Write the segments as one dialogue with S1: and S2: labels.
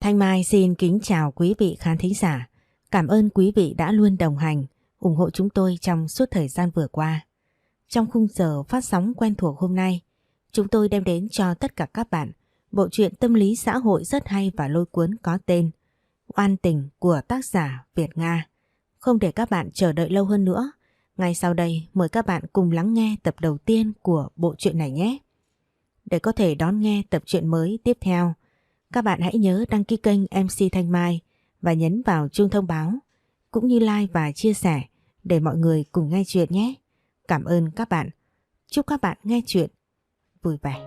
S1: Thanh Mai xin kính chào quý vị khán thính giả. Cảm ơn quý vị đã luôn đồng hành, ủng hộ chúng tôi trong suốt thời gian vừa qua. Trong khung giờ phát sóng quen thuộc hôm nay, chúng tôi đem đến cho tất cả các bạn bộ truyện tâm lý xã hội rất hay và lôi cuốn có tên Oan Tình của tác giả Việt Nga. Không để các bạn chờ đợi lâu hơn nữa, ngay sau đây mời các bạn cùng lắng nghe tập đầu tiên của bộ truyện này nhé. Để có thể đón nghe tập truyện mới tiếp theo, các bạn hãy nhớ đăng ký kênh MC Thanh Mai và nhấn vào chuông thông báo, cũng như like và chia sẻ để mọi người cùng nghe chuyện nhé. Cảm ơn các bạn. Chúc các bạn nghe chuyện vui vẻ.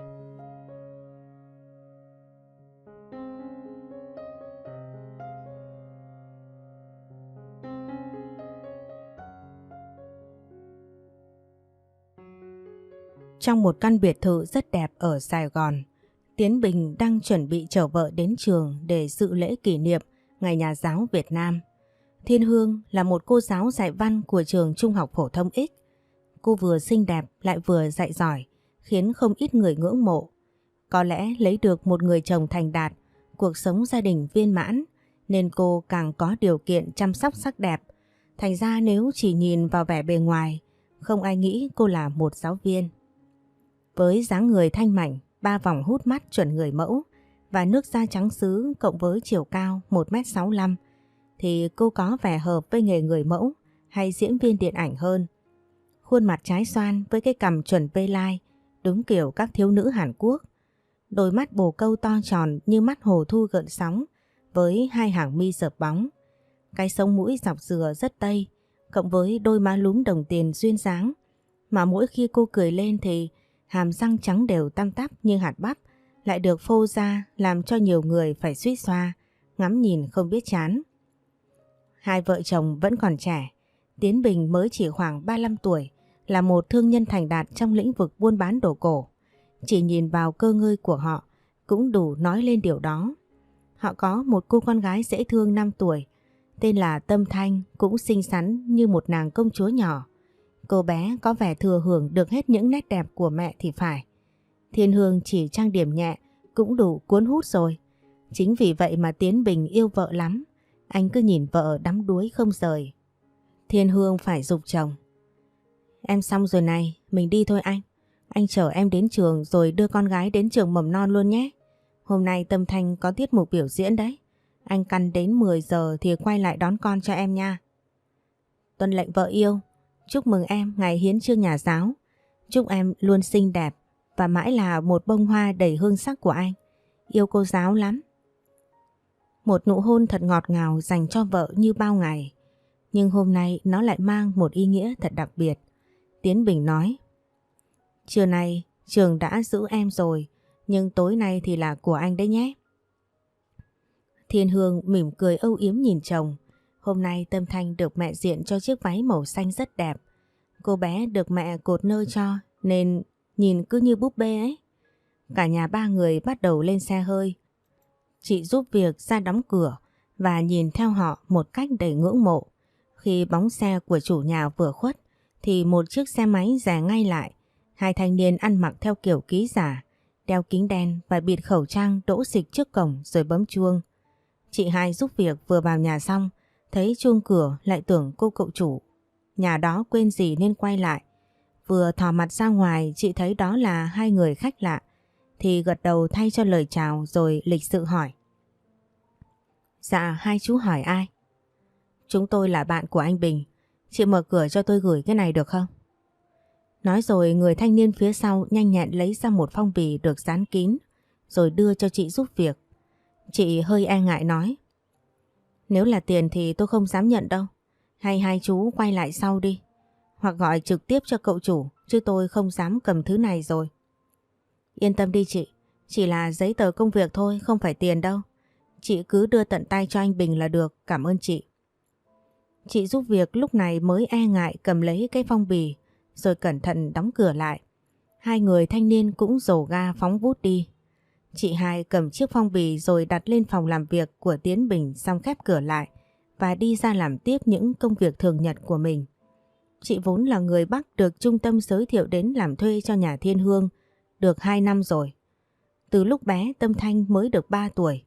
S1: Trong một căn biệt thự rất đẹp ở Sài Gòn, Tiến Bình đang chuẩn bị chở vợ đến trường để dự lễ kỷ niệm Ngày Nhà giáo Việt Nam. Thiên Hương là một cô giáo dạy văn của trường Trung học phổ thông X. Cô vừa xinh đẹp lại vừa dạy giỏi, khiến không ít người ngưỡng mộ. Có lẽ lấy được một người chồng thành đạt, cuộc sống gia đình viên mãn, nên cô càng có điều kiện chăm sóc sắc đẹp. Thành ra nếu chỉ nhìn vào vẻ bề ngoài, không ai nghĩ cô là một giáo viên. Với dáng người thanh mảnh, 3 vòng hút mắt chuẩn người mẫu và nước da trắng sứ cộng với chiều cao 1m65 thì cô có vẻ hợp với nghề người mẫu hay diễn viên điện ảnh hơn. Khuôn mặt trái xoan với cái cằm chuẩn V-line, đúng kiểu các thiếu nữ Hàn Quốc. Đôi mắt bồ câu to tròn như mắt hồ thu gợn sóng với 2 hàng mi rợp bóng. Cái sống mũi dọc dừa rất Tây, cộng với đôi má lúm đồng tiền duyên dáng. Mà mỗi khi cô cười lên thì hàm răng trắng đều tăm tắp như hạt bắp lại được phô ra làm cho nhiều người phải suýt xoa, ngắm nhìn không biết chán. Hai vợ chồng vẫn còn trẻ, Tiến Bình mới chỉ khoảng 35 tuổi, là một thương nhân thành đạt trong lĩnh vực buôn bán đồ cổ. Chỉ nhìn vào cơ ngơi của họ cũng đủ nói lên điều đó. Họ có một cô con gái dễ thương 5 tuổi, tên là Tâm Thanh, cũng xinh xắn như một nàng công chúa nhỏ. Cô bé có vẻ thừa hưởng được hết những nét đẹp của mẹ thì phải. Thiên Hương chỉ trang điểm nhẹ cũng đủ cuốn hút rồi. Chính vì vậy mà Tiến Bình yêu vợ lắm. Anh cứ nhìn vợ đắm đuối không rời. Thiên Hương phải giục chồng. Em xong rồi này, mình đi thôi anh. Anh chở em đến trường rồi đưa con gái đến trường mầm non luôn nhé. Hôm nay Tâm Thanh có tiết mục biểu diễn đấy. Anh căn đến 10 giờ thì quay lại đón con cho em nha. Tuân lệnh vợ yêu. Chúc mừng em ngày hiến chương nhà giáo. Chúc em luôn xinh đẹp và mãi là một bông hoa đầy hương sắc của anh. Yêu cô giáo lắm. Một nụ hôn thật ngọt ngào dành cho vợ như bao ngày. Nhưng hôm nay nó lại mang một ý nghĩa thật đặc biệt. Tiến Bình nói: Trưa nay trường đã giữ em rồi, nhưng tối nay thì là của anh đấy nhé. Thiên Hương mỉm cười âu yếm nhìn chồng. Hôm nay Tâm Thanh được mẹ diện cho chiếc váy màu xanh rất đẹp. Cô bé được mẹ cột nơ cho nên nhìn cứ như búp bê ấy. Cả nhà 3 người bắt đầu lên xe hơi. Chị giúp việc ra đóng cửa và nhìn theo họ một cách đầy ngưỡng mộ. Khi bóng xe của chủ nhà vừa khuất thì một chiếc xe máy rẽ ngay lại. 2 thanh niên ăn mặc theo kiểu ký giả, đeo kính đen và bịt khẩu trang đỗ xịch trước cổng rồi bấm chuông. Chị hai giúp việc vừa vào nhà xong, thấy chuông cửa lại tưởng cô cậu chủ nhà đó quên gì nên quay lại. Vừa thò mặt ra ngoài chị thấy đó là 2 người khách lạ thì gật đầu thay cho lời chào rồi lịch sự hỏi. Dạ, hai chú hỏi ai? Chúng tôi là bạn của anh Bình. Chị mở cửa cho tôi gửi cái này được không? Nói rồi người thanh niên phía sau nhanh nhẹn lấy ra một phong bì được dán kín rồi đưa cho chị giúp việc. Chị hơi e ngại nói: Nếu là tiền thì tôi không dám nhận đâu. Hay hai chú quay lại sau đi. Hoặc gọi trực tiếp cho cậu chủ, chứ tôi không dám cầm thứ này rồi. Yên tâm đi chị, chỉ là giấy tờ công việc thôi, không phải tiền đâu. Chị cứ đưa tận tay cho anh Bình là được, cảm ơn chị. Chị giúp việc lúc này mới e ngại cầm lấy cái phong bì rồi cẩn thận đóng cửa lại. 2 người thanh niên cũng rồ ga phóng vút đi. Chị hai cầm chiếc phong bì rồi đặt lên phòng làm việc của Tiến Bình xong khép cửa lại và đi ra làm tiếp những công việc thường nhật của mình. Chị vốn là người Bắc được trung tâm giới thiệu đến làm thuê cho nhà Thiên Hương được 2 năm rồi. Từ lúc bé Tâm Thanh mới được 3 tuổi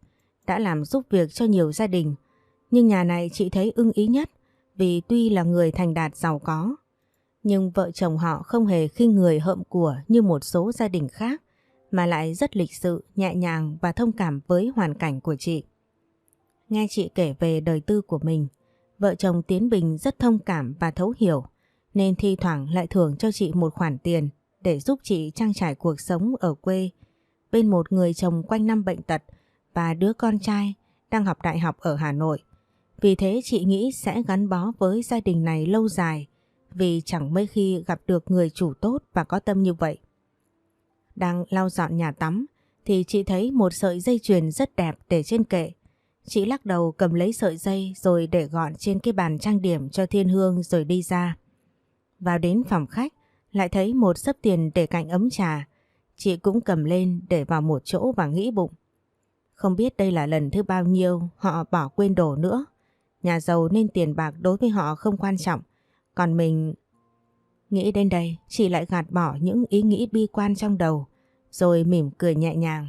S1: đã làm giúp việc cho nhiều gia đình. Nhưng nhà này chị thấy ưng ý nhất vì tuy là người thành đạt giàu có, nhưng vợ chồng họ không hề khinh người hợm của như một số gia đình khác, mà lại rất lịch sự, nhẹ nhàng và thông cảm với hoàn cảnh của chị. Nghe chị kể về đời tư của mình, vợ chồng Tiến Bình rất thông cảm và thấu hiểu, nên thi thoảng lại thưởng cho chị một khoản tiền để giúp chị trang trải cuộc sống ở quê bên một người chồng quanh năm bệnh tật và đứa con trai đang học đại học ở Hà Nội. Vì thế chị nghĩ sẽ gắn bó với gia đình này lâu dài, vì chẳng mấy khi gặp được người chủ tốt và có tâm như vậy. Đang lau dọn nhà tắm thì chị thấy một sợi dây chuyền rất đẹp để trên kệ. Chị lắc đầu cầm lấy sợi dây rồi để gọn trên cái bàn trang điểm cho Thiên Hương rồi đi ra. Vào đến phòng khách lại thấy một xấp tiền để cạnh ấm trà. Chị cũng cầm lên để vào một chỗ và nghĩ bụng. Không biết đây là lần thứ bao nhiêu họ bỏ quên đồ nữa. Nhà giàu nên tiền bạc đối với họ không quan trọng. Còn mình... Nghĩ đến đây chị lại gạt bỏ những ý nghĩ bi quan trong đầu, rồi mỉm cười nhẹ nhàng.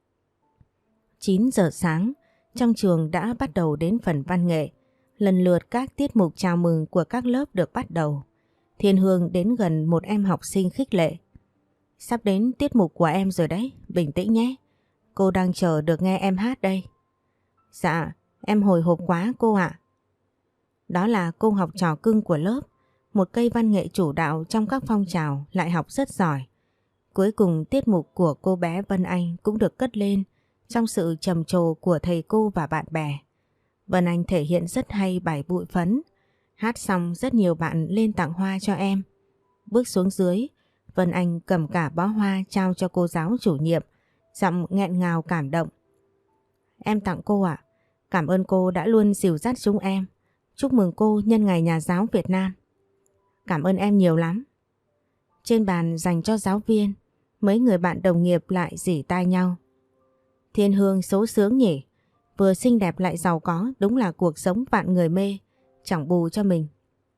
S1: 9 giờ sáng, trong trường đã bắt đầu đến phần văn nghệ. Lần lượt các tiết mục chào mừng của các lớp được bắt đầu. Thiên Hương đến gần một em học sinh khích lệ. Sắp đến tiết mục của em rồi đấy, bình tĩnh nhé. Cô đang chờ được nghe em hát đây. Dạ, em hồi hộp quá cô ạ. Đó là cô học trò cưng của lớp, một cây văn nghệ chủ đạo trong các phong trào, lại học rất giỏi. Cuối cùng tiết mục của cô bé Vân Anh cũng được cất lên trong sự trầm trồ của thầy cô và bạn bè. Vân Anh thể hiện rất hay bài bụi phấn. Hát xong rất nhiều bạn lên tặng hoa cho em. Bước xuống dưới, Vân Anh cầm cả bó hoa trao cho cô giáo chủ nhiệm, giọng nghẹn ngào cảm động. Em tặng cô ạ. Cảm ơn cô đã luôn dìu dắt chúng em. Chúc mừng cô nhân ngày Nhà giáo Việt Nam. Cảm ơn em nhiều lắm. Trên bàn dành cho giáo viên, mấy người bạn đồng nghiệp lại rỉ tai nhau. Thiên Hương số sướng nhỉ, vừa xinh đẹp lại giàu có, đúng là cuộc sống vạn người mê, chẳng bù cho mình.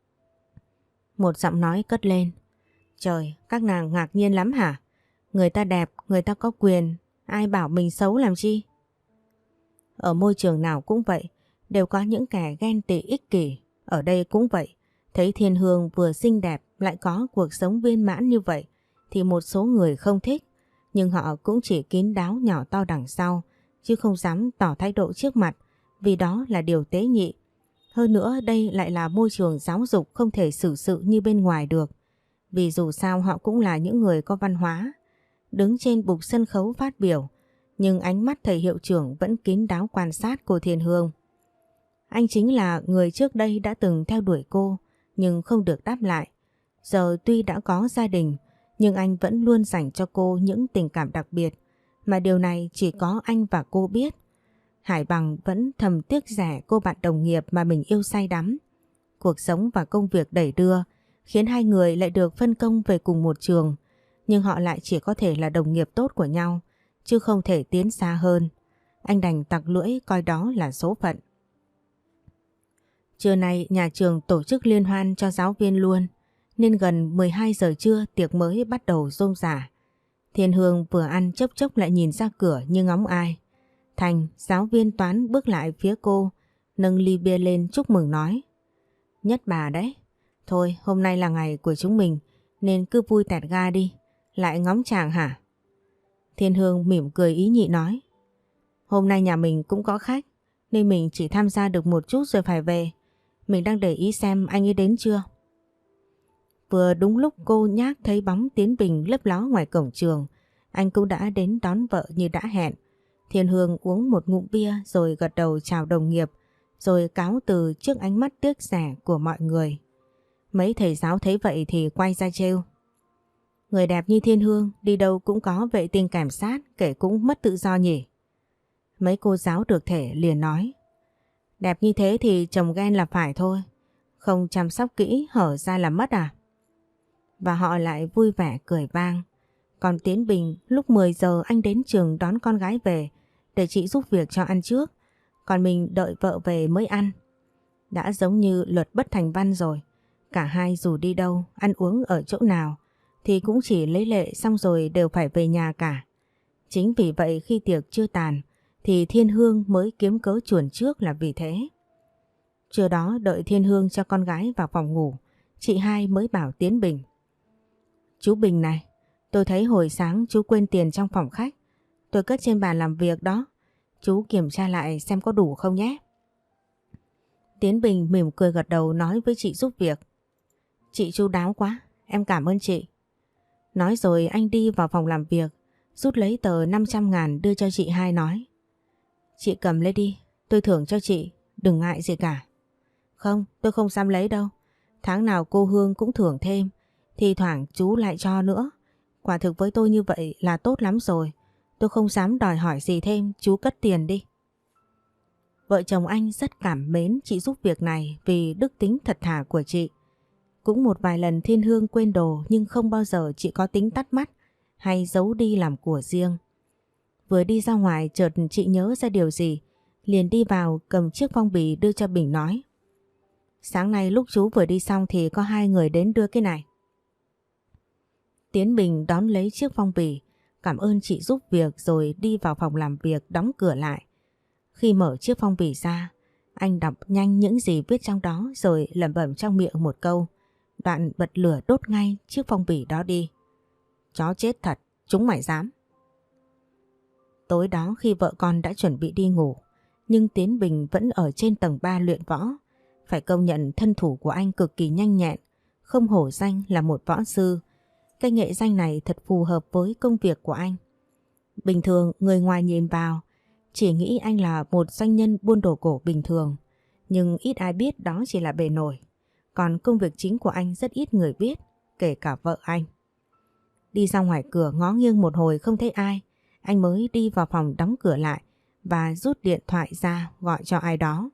S1: Một giọng nói cất lên. Trời, các nàng ngạc nhiên lắm hả? Người ta đẹp, người ta có quyền, ai bảo mình xấu làm chi? Ở môi trường nào cũng vậy, đều có những kẻ ghen tị ích kỷ, ở đây cũng vậy. Thấy Thiên Hương vừa xinh đẹp lại có cuộc sống viên mãn như vậy thì một số người không thích, nhưng họ cũng chỉ kín đáo nhỏ to đằng sau, chứ không dám tỏ thái độ trước mặt, vì đó là điều tế nhị. Hơn nữa đây lại là môi trường giáo dục, không thể xử sự như bên ngoài được, vì dù sao họ cũng là những người có văn hóa. Đứng trên bục sân khấu phát biểu, nhưng ánh mắt thầy hiệu trưởng vẫn kín đáo quan sát cô Thiên Hương. Anh chính là người trước đây đã từng theo đuổi cô nhưng không được đáp lại. Giờ tuy đã có gia đình nhưng anh vẫn luôn dành cho cô những tình cảm đặc biệt, mà điều này chỉ có anh và cô biết. Hải Bằng vẫn thầm tiếc rẻ cô bạn đồng nghiệp mà mình yêu say đắm. Cuộc sống và công việc đẩy đưa khiến hai người lại được phân công về cùng một trường, nhưng họ lại chỉ có thể là đồng nghiệp tốt của nhau, chứ không thể tiến xa hơn. Anh đành tặc lưỡi coi đó là số phận. Trưa nay nhà trường tổ chức liên hoan cho giáo viên luôn, nên gần 12 giờ trưa tiệc mới bắt đầu rôm rả. Thiên Hương vừa ăn chốc chốc lại nhìn ra cửa như ngóng ai. Thành, giáo viên toán bước lại phía cô, nâng ly bia lên chúc mừng nói. Nhất bà đấy. Thôi hôm nay là ngày của chúng mình nên cứ vui tẹt ga đi. Lại ngóng chàng hả? Thiên Hương mỉm cười ý nhị nói. Hôm nay nhà mình cũng có khách nên mình chỉ tham gia được một chút rồi phải về. Mình đang để ý xem anh ấy đến chưa. Vừa đúng lúc cô nhác thấy bóng Tiến Bình lấp ló ngoài cổng trường, anh cũng đã đến đón vợ như đã hẹn. Thiên Hương uống một ngụm bia rồi gật đầu chào đồng nghiệp, rồi cáo từ trước ánh mắt tiếc rẻ của mọi người. Mấy thầy giáo thấy vậy thì quay ra trêu. Người đẹp như Thiên Hương đi đâu cũng có vệ tinh cảnh sát, kể cũng mất tự do nhỉ. Mấy cô giáo được thể liền nói. Đẹp như thế thì chồng ghen là phải thôi, không chăm sóc kỹ hở ra là mất à? Và họ lại vui vẻ cười vang. Còn Tiến Bình lúc 10 giờ anh đến trường đón con gái về để chị giúp việc cho ăn trước, còn mình đợi vợ về mới ăn. Đã giống như luật bất thành văn rồi, cả hai dù đi đâu, ăn uống ở chỗ nào thì cũng chỉ lấy lệ xong rồi đều phải về nhà cả. Chính vì vậy khi tiệc chưa tàn thì Thiên Hương mới kiếm cớ chuồn trước là vì thế. Trưa đó đợi Thiên Hương cho con gái vào phòng ngủ, chị hai mới bảo Tiến Bình. Chú Bình này, tôi thấy hồi sáng chú quên tiền trong phòng khách. Tôi cất trên bàn làm việc đó. Chú kiểm tra lại xem có đủ không nhé. Tiến Bình mỉm cười gật đầu nói với chị giúp việc. Chị chu đáo quá, em cảm ơn chị. Nói rồi anh đi vào phòng làm việc, rút lấy tờ 500.000 đưa cho chị hai nói. Chị cầm lấy đi, tôi thưởng cho chị, đừng ngại gì cả. Không, tôi không dám lấy đâu. Tháng nào cô Hương cũng thưởng thêm, thì thoảng chú lại cho nữa. Quả thực với tôi như vậy là tốt lắm rồi. Tôi không dám đòi hỏi gì thêm, chú cất tiền đi. Vợ chồng anh rất cảm mến chị giúp việc này vì đức tính thật thà của chị. Cũng một vài lần Thiên Hương quên đồ nhưng không bao giờ chị có tính tắt mắt hay giấu đi làm của riêng. Vừa đi ra ngoài chợt chị nhớ ra điều gì, liền đi vào cầm chiếc phong bì đưa cho Bình nói. Sáng nay lúc chú vừa đi xong thì có 2 người đến đưa cái này. Tiến Bình đón lấy chiếc phong bì, cảm ơn chị giúp việc rồi đi vào phòng làm việc đóng cửa lại. Khi mở chiếc phong bì ra, anh đọc nhanh những gì viết trong đó rồi lẩm bẩm trong miệng một câu, đoạn bật lửa đốt ngay chiếc phong bì đó đi. Chó chết thật, chúng mày dám. Tối đó khi vợ con đã chuẩn bị đi ngủ, nhưng Tiến Bình vẫn ở trên tầng 3 luyện võ. Phải công nhận thân thủ của anh cực kỳ nhanh nhẹn, không hổ danh là một võ sư. Cái nghệ danh này thật phù hợp với công việc của anh. Bình thường người ngoài nhìn vào chỉ nghĩ anh là một doanh nhân buôn đồ cổ bình thường, nhưng ít ai biết đó chỉ là bề nổi. Còn công việc chính của anh rất ít người biết, kể cả vợ anh. Đi ra ngoài cửa ngó nghiêng một hồi không thấy ai, anh mới đi vào phòng đóng cửa lại và rút điện thoại ra gọi cho ai đó.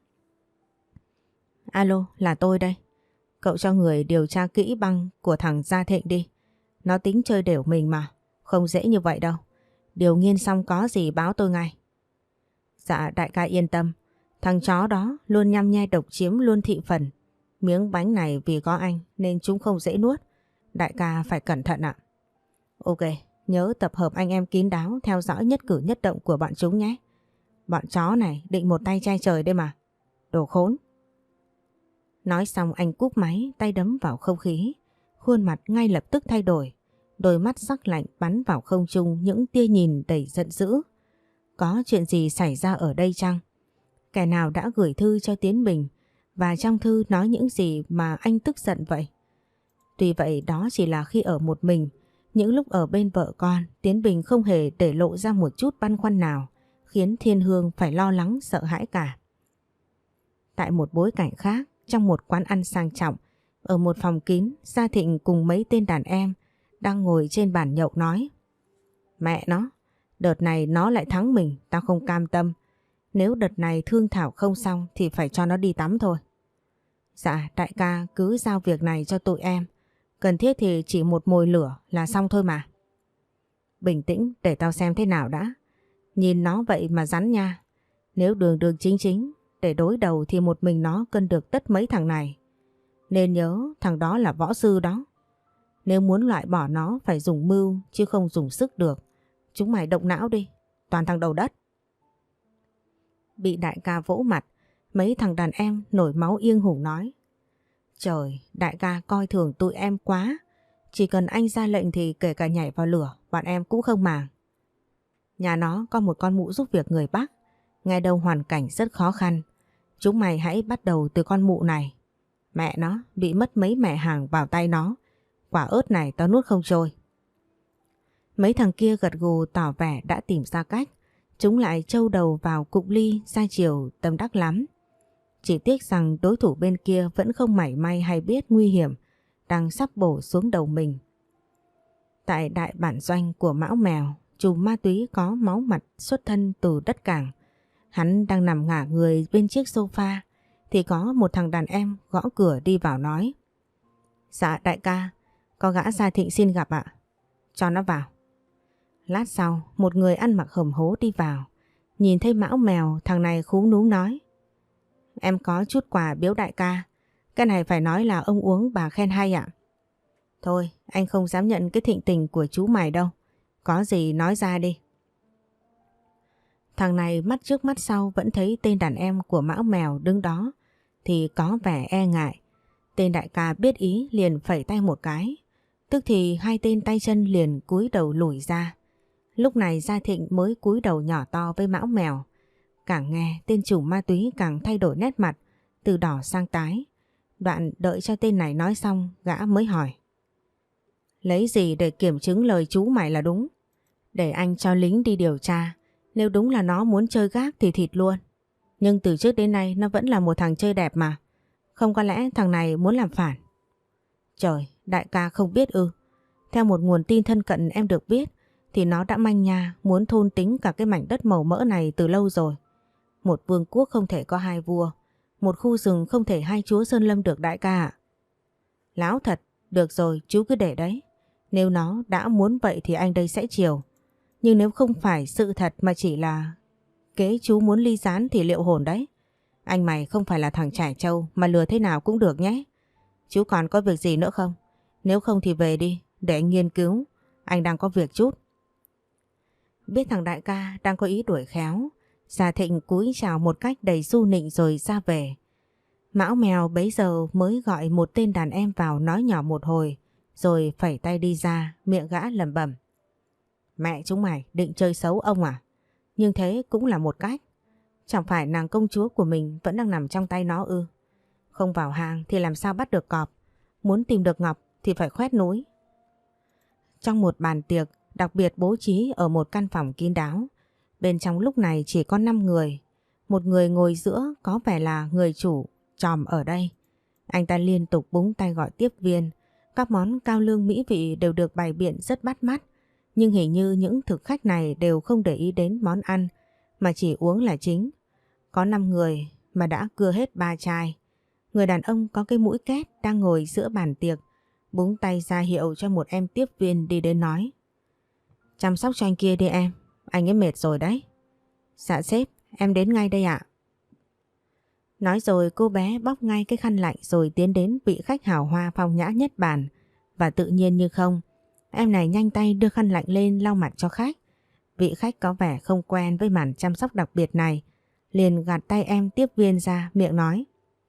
S1: Alo, là tôi đây. Cậu cho người điều tra kỹ băng của thằng Gia Thịnh đi. Nó tính chơi đều mình mà, không dễ như vậy đâu. Điều nghiên xong có gì báo tôi ngay. Dạ đại ca yên tâm, thằng chó đó luôn nhăm nhe độc chiếm luôn thị phần. Miếng bánh này vì có anh nên chúng không dễ nuốt. Đại ca phải cẩn thận ạ. Ok, nhớ tập hợp anh em kín đáo theo dõi nhất cử nhất động của bọn chúng nhé. Bọn chó này định một tay che trời đây mà. Đồ khốn. Nói xong anh cúp máy, tay đấm vào không khí. Khuôn mặt ngay lập tức thay đổi. Đôi mắt sắc lạnh bắn vào không trung những tia nhìn đầy giận dữ. Có chuyện gì xảy ra ở đây chăng? Kẻ nào đã gửi thư cho Tiến Bình và trong thư nói những gì mà anh tức giận vậy? Tuy vậy đó chỉ là khi ở một mình. Những lúc ở bên vợ con, Tiến Bình không hề để lộ ra một chút băn khoăn nào, khiến Thiên Hương phải lo lắng sợ hãi cả. Tại một bối cảnh khác, trong một quán ăn sang trọng, ở một phòng kín, Gia Thịnh cùng mấy tên đàn em đang ngồi trên bàn nhậu nói. Mẹ nó, đợt này nó lại thắng mình, tao không cam tâm. Nếu đợt này thương thảo không xong thì phải cho nó đi tắm thôi. Dạ, đại ca cứ giao việc này cho tụi em. Cần thiết thì chỉ một mồi lửa là xong thôi mà. Bình tĩnh để tao xem thế nào đã. Nhìn nó vậy mà rắn nha. Nếu đường đường chính chính để đối đầu thì một mình nó cân được tất mấy thằng này. Nên nhớ thằng đó là võ sư đó. Nếu muốn loại bỏ nó phải dùng mưu chứ không dùng sức được. Chúng mày động não đi, toàn thằng đầu đất. Bị đại ca vỗ mặt, mấy thằng đàn em nổi máu yên hùng nói. Trời, đại ca coi thường tụi em quá. Chỉ cần anh ra lệnh thì kể cả nhảy vào lửa, bọn em cũng không màng. Nhà nó có một con mụ giúp việc người Bắc. Nghe đâu hoàn cảnh rất khó khăn. Chúng mày hãy bắt đầu từ con mụ này. Mẹ nó bị mất mấy mẹ hàng vào tay nó. Quả ớt này tao nuốt không trôi. Mấy thằng kia gật gù tỏ vẻ đã tìm ra cách. Chúng lại trâu đầu vào cục ly ra chiều tâm đắc lắm. Chỉ tiếc rằng đối thủ bên kia vẫn không mảy may hay biết nguy hiểm đang sắp bổ xuống đầu mình. Tại đại bản doanh của Mão Mèo, trùm ma túy có máu mặt xuất thân từ đất cảng. Hắn đang nằm ngả người bên chiếc sofa thì có một thằng đàn em gõ cửa đi vào nói. Dạ đại ca, có gã Gia Thịnh xin gặp ạ. Cho nó vào. Lát sau, một người ăn mặc hầm hố đi vào. Nhìn thấy Mão Mèo, thằng này khúm núm nói. Em có chút quà biếu đại ca. Cái này phải nói là ông uống bà khen hay ạ. Thôi, anh không dám nhận cái thịnh tình của chú mày đâu. Có gì nói ra đi. Thằng này mắt trước mắt sau vẫn thấy tên đàn em của Mão Mèo đứng đó thì có vẻ e ngại. Tên đại ca biết ý liền phẩy tay một cái. Tức thì hai tên tay chân liền cúi đầu lùi ra. Lúc này Gia Thịnh mới cúi đầu nhỏ to với Mão Mèo. Càng nghe tên chủ ma túy càng thay đổi nét mặt, từ đỏ sang tái. Đoạn đợi cho tên này nói xong, gã mới hỏi. Lấy gì để kiểm chứng lời chú mày là đúng? Để anh cho lính đi điều tra. Nếu đúng là nó muốn chơi gác thì thịt luôn. Nhưng từ trước đến nay nó vẫn là một thằng chơi đẹp mà. Không có lẽ thằng này muốn làm phản? Trời, đại ca không biết ư? Theo một nguồn tin thân cận em được biết thì nó đã manh nha muốn thôn tính cả cái mảnh đất màu mỡ này từ lâu rồi. Một vương quốc không thể có hai vua, một khu rừng không thể hai chúa sơn lâm được đại ca ạ. Láo thật, được rồi chú cứ để đấy. Nếu nó đã muốn vậy thì anh đây sẽ chiều. Nhưng nếu không phải sự thật mà chỉ là kế chú muốn ly gián thì liệu hồn đấy. Anh mày không phải là thằng trải trâu mà lừa thế nào cũng được nhé. Chú còn có việc gì nữa không? Nếu không thì về đi, để anh nghiên cứu. Anh đang có việc chút. Biết thằng đại ca đang có ý đuổi khéo, Gia Thịnh cúi chào một cách đầy du nịnh rồi ra về. Mão Mèo bấy giờ mới gọi một tên đàn em vào nói nhỏ một hồi, rồi phẩy tay đi ra, miệng gã lẩm bẩm. Mẹ chúng mày định chơi xấu ông à? Nhưng thế cũng là một cách. Chẳng phải nàng công chúa của mình vẫn đang nằm trong tay nó ư? Không vào hang thì làm sao bắt được cọp? Muốn tìm được ngọc thì phải khoét núi. Trong một bàn tiệc đặc biệt bố trí ở một căn phòng kín đáo, bên trong lúc này chỉ có 5 người. Một người ngồi giữa có vẻ là người chủ tròm ở đây. Anh ta liên tục búng tay gọi tiếp viên. Các món cao lương mỹ vị đều được bày biện rất bắt mắt. Nhưng hình như những thực khách này đều không để ý đến món ăn mà chỉ uống là chính. Có 5 người mà đã cưa hết 3 chai. Người đàn ông có cái mũi két đang ngồi giữa bàn tiệc, búng tay ra hiệu cho một em tiếp viên đi đến nói. Chăm sóc cho anh kia đi em, anh ấy mệt rồi đấy. Dạ sếp, em đến ngay đây ạ. Nói rồi cô bé bóc ngay cái khăn lạnh rồi tiến đến vị khách hào hoa phong nhã nhất bàn. Và tự nhiên như không, em này nhanh tay đưa khăn lạnh lên lau mặt cho khách. Vị khách có vẻ không quen với màn chăm sóc đặc biệt này, liền gạt tay em tiếp viên ra, miệng nói.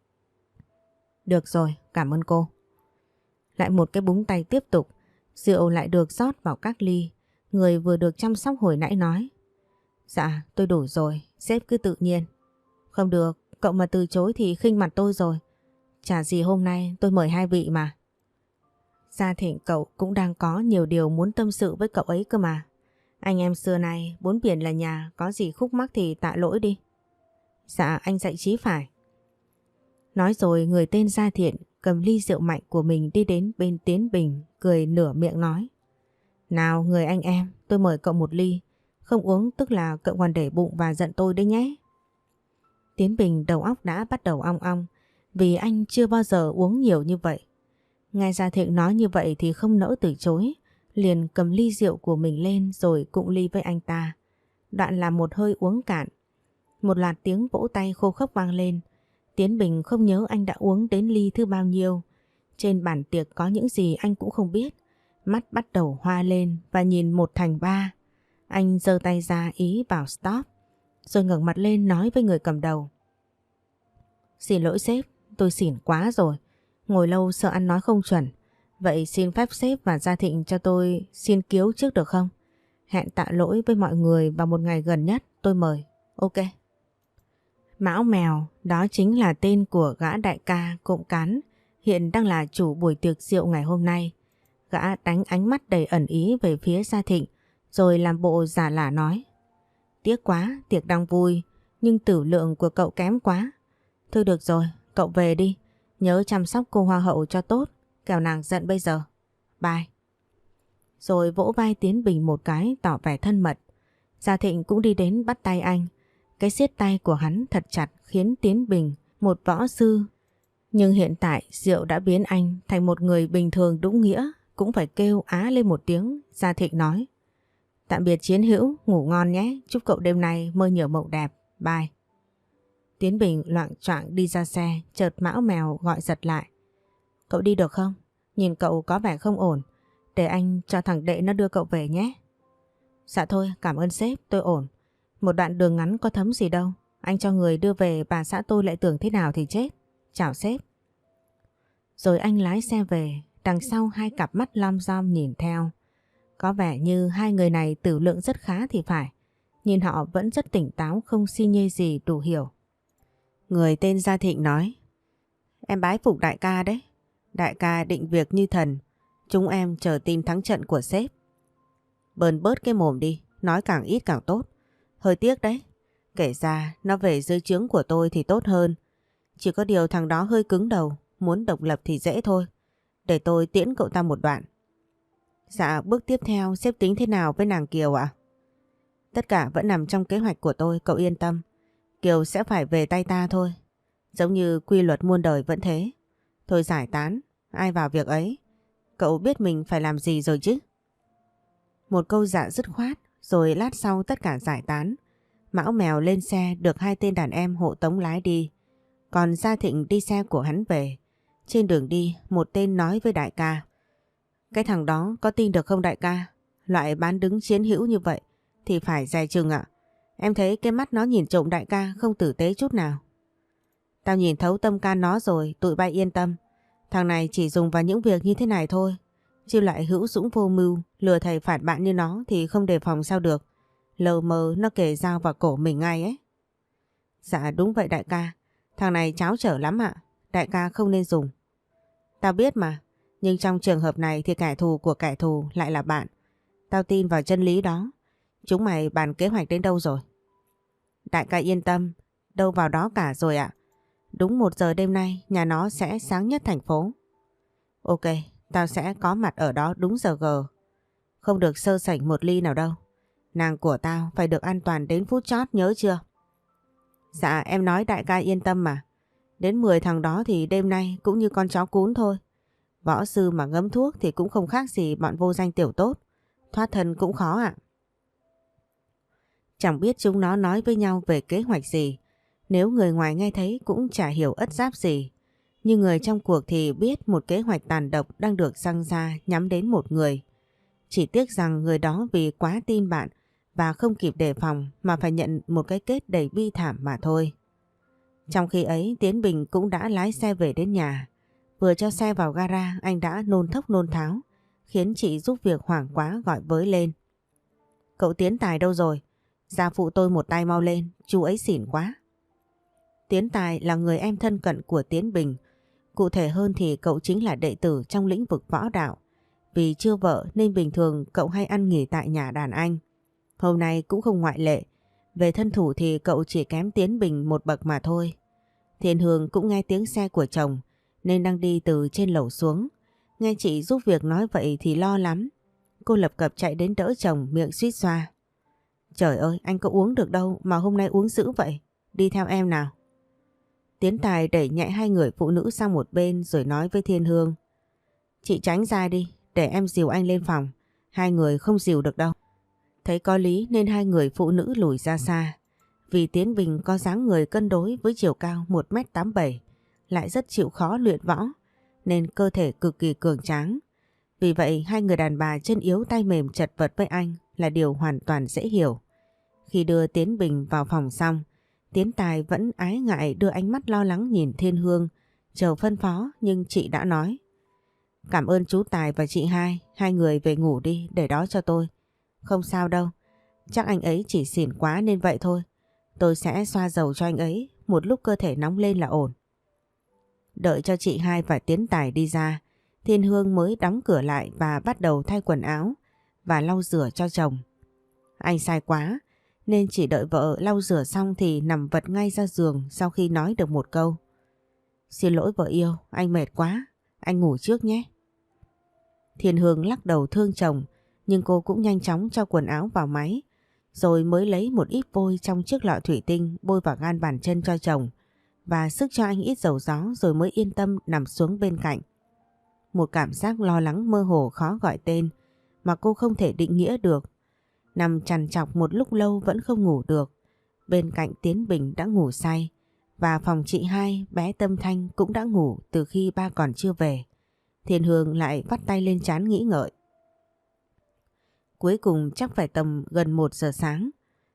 S1: Được rồi, cảm ơn cô. Lại một cái búng tay tiếp tục, rượu lại được rót vào các ly. Người vừa được chăm sóc hồi nãy nói. Dạ, tôi đủ rồi, sếp cứ tự nhiên. Không được, cậu mà từ chối thì khinh mặt tôi rồi. Chả gì hôm nay tôi mời hai vị mà. Gia Thịnh cậu cũng đang có nhiều điều muốn tâm sự với cậu ấy cơ mà. Anh em xưa nay bốn biển là nhà, có gì khúc mắc thì tạ lỗi đi. Dạ anh dạy chí phải. Nói rồi người tên Gia Thiện cầm ly rượu mạnh của mình đi đến bên Tiến Bình, cười nửa miệng nói. Nào người anh em, tôi mời cậu một ly. Không uống tức là cậu còn để bụng và giận tôi đấy nhé. Tiến Bình đầu óc đã bắt đầu ong ong, vì anh chưa bao giờ uống nhiều như vậy. Nghe Gia Thịnh nói như vậy thì không nỡ từ chối, liền cầm ly rượu của mình lên rồi cụng ly với anh ta. Đoạn làm một hơi uống cạn. Một loạt tiếng vỗ tay khô khốc vang lên. Tiến Bình không nhớ anh đã uống đến ly thứ bao nhiêu. Trên bàn tiệc có những gì anh cũng không biết. Mắt bắt đầu hoa lên và nhìn 1/3. Anh giơ tay ra ý bảo stop, rồi ngẩng mặt lên nói với người cầm đầu. Xin lỗi sếp, tôi xỉn quá rồi. Ngồi lâu sợ ăn nói không chuẩn. Vậy xin phép sếp và Gia Thịnh cho tôi xin kiếu trước được không? Hẹn tạ lỗi với mọi người vào một ngày gần nhất tôi mời. Ok. Mão Mèo, đó chính là tên của gã đại ca cộng cán, hiện đang là chủ buổi tiệc rượu ngày hôm nay. Gã đánh ánh mắt đầy ẩn ý về phía Gia Thịnh, rồi làm bộ giả lả nói. Tiếc quá, tiệc đang vui, nhưng tử lượng của cậu kém quá. Thôi được rồi, cậu về đi, nhớ chăm sóc cô hoa hậu cho tốt, kẻo nàng giận bây giờ. Bye. Rồi vỗ vai Tiến Bình một cái tỏ vẻ thân mật. Gia Thịnh cũng đi đến bắt tay anh. Cái siết tay của hắn thật chặt khiến Tiến Bình, một võ sư. Nhưng hiện tại rượu đã biến anh thành một người bình thường đúng nghĩa, cũng phải kêu á lên một tiếng. Gia Thịnh nói. Tạm biệt chiến hữu, ngủ ngon nhé, chúc cậu đêm nay mơ nhiều mộng đẹp, bye. Tiến Bình loạng choạng đi ra xe, chợt Mão Mèo gọi giật lại. Cậu đi được không? Nhìn cậu có vẻ không ổn, để anh cho thằng đệ nó đưa cậu về nhé. Dạ thôi, cảm ơn sếp, tôi ổn. Một đoạn đường ngắn có thấm gì đâu. Anh cho người đưa về, bà xã tôi lại tưởng thế nào thì chết. Chào sếp. Rồi anh lái xe về, đằng sau hai cặp mắt lom rom nhìn theo. Có vẻ như hai người này tử lượng rất khá thì phải. Nhìn họ vẫn rất tỉnh táo, không si nhê gì, đủ hiểu. Người tên Gia Thịnh nói: Em bái phục đại ca đấy. Đại ca định việc như thần. Chúng em chờ tin thắng trận của sếp. Bớn bớt cái mồm đi, nói càng ít càng tốt. Hơi tiếc đấy. Kể ra nó về dưới trướng của tôi thì tốt hơn. Chỉ có điều thằng đó hơi cứng đầu, muốn độc lập thì dễ thôi. Để tôi tiễn cậu ta một đoạn. Dạ, bước tiếp theo sếp tính thế nào với nàng Kiều ạ? Tất cả vẫn nằm trong kế hoạch của tôi, cậu yên tâm. Kiều sẽ phải về tay ta thôi. Giống như quy luật muôn đời vẫn thế. Thôi giải tán, ai vào việc ấy. Cậu biết mình phải làm gì rồi chứ? Một câu dạ dứt khoát, rồi lát sau tất cả giải tán. Mão Mèo lên xe được hai tên đàn em hộ tống lái đi. Còn Gia Thịnh đi xe của hắn về. Trên đường đi, một tên nói với đại ca: Cái thằng đó có tin được không đại ca? Loại bán đứng chiến hữu như vậy thì phải dè chừng ạ. Em thấy cái mắt nó nhìn trộm đại ca không tử tế chút nào. Tao nhìn thấu tâm can nó rồi, tụi bay yên tâm. Thằng này chỉ dùng vào những việc như thế này thôi. Chứ lại hữu dũng vô mưu, lừa thầy phạt bạn như nó thì không đề phòng sao được. Lờ mờ nó kề dao vào cổ mình ngay ấy. Dạ đúng vậy đại ca. Thằng này cháo trở lắm ạ. Đại ca không nên dùng. Tao biết mà. Nhưng trong trường hợp này thì kẻ thù của kẻ thù lại là bạn. Tao tin vào chân lý đó. Chúng mày bàn kế hoạch đến đâu rồi? Đại ca yên tâm. Đâu vào đó cả rồi ạ. Đúng 1 giờ đêm nay nhà nó sẽ sáng nhất thành phố. Ok, tao sẽ có mặt ở đó đúng giờ G. Không được sơ sảnh một ly nào đâu. Nàng của tao phải được an toàn đến phút chót, nhớ chưa? Dạ em nói đại ca yên tâm mà. Đến 10 thằng đó thì đêm nay cũng như con chó cún thôi. Võ sư mà ngấm thuốc thì cũng không khác gì bọn vô danh tiểu tốt. Thoát thân cũng khó ạ. Chẳng biết chúng nó nói với nhau về kế hoạch gì. Nếu người ngoài nghe thấy cũng chả hiểu ất giáp gì. Nhưng người trong cuộc thì biết một kế hoạch tàn độc đang được giăng ra nhắm đến một người. Chỉ tiếc rằng người đó vì quá tin bạn và không kịp đề phòng mà phải nhận một cái kết đầy bi thảm mà thôi. Trong khi ấy Tiến Bình cũng đã lái xe về đến nhà. Vừa cho xe vào gara anh đã nôn thốc nôn tháo, khiến chị giúp việc hoảng quá gọi với lên. Cậu Tiến Tài đâu rồi? Ra phụ tôi một tay mau lên, chú ấy xỉn quá. Tiến Tài là người em thân cận của Tiến Bình. Cụ thể hơn thì cậu chính là đệ tử trong lĩnh vực võ đạo. Vì chưa vợ nên bình thường cậu hay ăn nghỉ tại nhà đàn anh. Hôm nay cũng không ngoại lệ. Về thân thủ thì cậu chỉ kém Tiến Bình một bậc mà thôi. Thiên Hương cũng nghe tiếng xe của chồng nên đang đi từ trên lầu xuống. Nghe chị giúp việc nói vậy thì lo lắm. Cô lập cập chạy đến đỡ chồng, miệng suýt xoa. Trời ơi, anh có uống được đâu mà hôm nay uống dữ vậy. Đi theo em nào. Tiến Tài đẩy nhẹ hai người phụ nữ sang một bên rồi nói với Thiên Hương. Chị tránh ra đi, để em dìu anh lên phòng. Hai người không dìu được đâu. Thấy có lý nên hai người phụ nữ lùi ra xa. Vì Tiến Bình có dáng người cân đối với chiều cao 1m87, lại rất chịu khó luyện võ, nên cơ thể cực kỳ cường tráng. Vì vậy hai người đàn bà chân yếu tay mềm chật vật với anh là điều hoàn toàn dễ hiểu. Khi đưa Tiến Bình vào phòng xong, Tiến Tài vẫn ái ngại đưa ánh mắt lo lắng nhìn Thiên Hương, chờ phân phó nhưng chị đã nói. Cảm ơn chú Tài và chị hai người về ngủ đi, để đó cho tôi. Không sao đâu, chắc anh ấy chỉ xỉn quá nên vậy thôi. Tôi sẽ xoa dầu cho anh ấy, một lúc cơ thể nóng lên là ổn. Đợi cho chị hai và Tiến Tài đi ra, Thiên Hương mới đóng cửa lại và bắt đầu thay quần áo và lau rửa cho chồng. Anh sai quá, nên chỉ đợi vợ lau rửa xong thì nằm vật ngay ra giường sau khi nói được một câu. Xin lỗi vợ yêu, anh mệt quá, anh ngủ trước nhé. Thiên Hương lắc đầu thương chồng, nhưng cô cũng nhanh chóng cho quần áo vào máy, rồi mới lấy một ít vôi trong chiếc lọ thủy tinh bôi vào gan bàn chân cho chồng và sức cho anh ít dầu gió rồi mới yên tâm nằm xuống bên cạnh. Một cảm giác lo lắng mơ hồ khó gọi tên mà cô không thể định nghĩa được. Nằm trằn trọc một lúc lâu vẫn không ngủ được. Bên cạnh Tiến Bình đã ngủ say và phòng chị hai bé Tâm Thanh cũng đã ngủ từ khi ba còn chưa về. Thiên Hương lại vắt tay lên trán nghĩ ngợi. Cuối cùng chắc phải tầm gần 1 giờ sáng.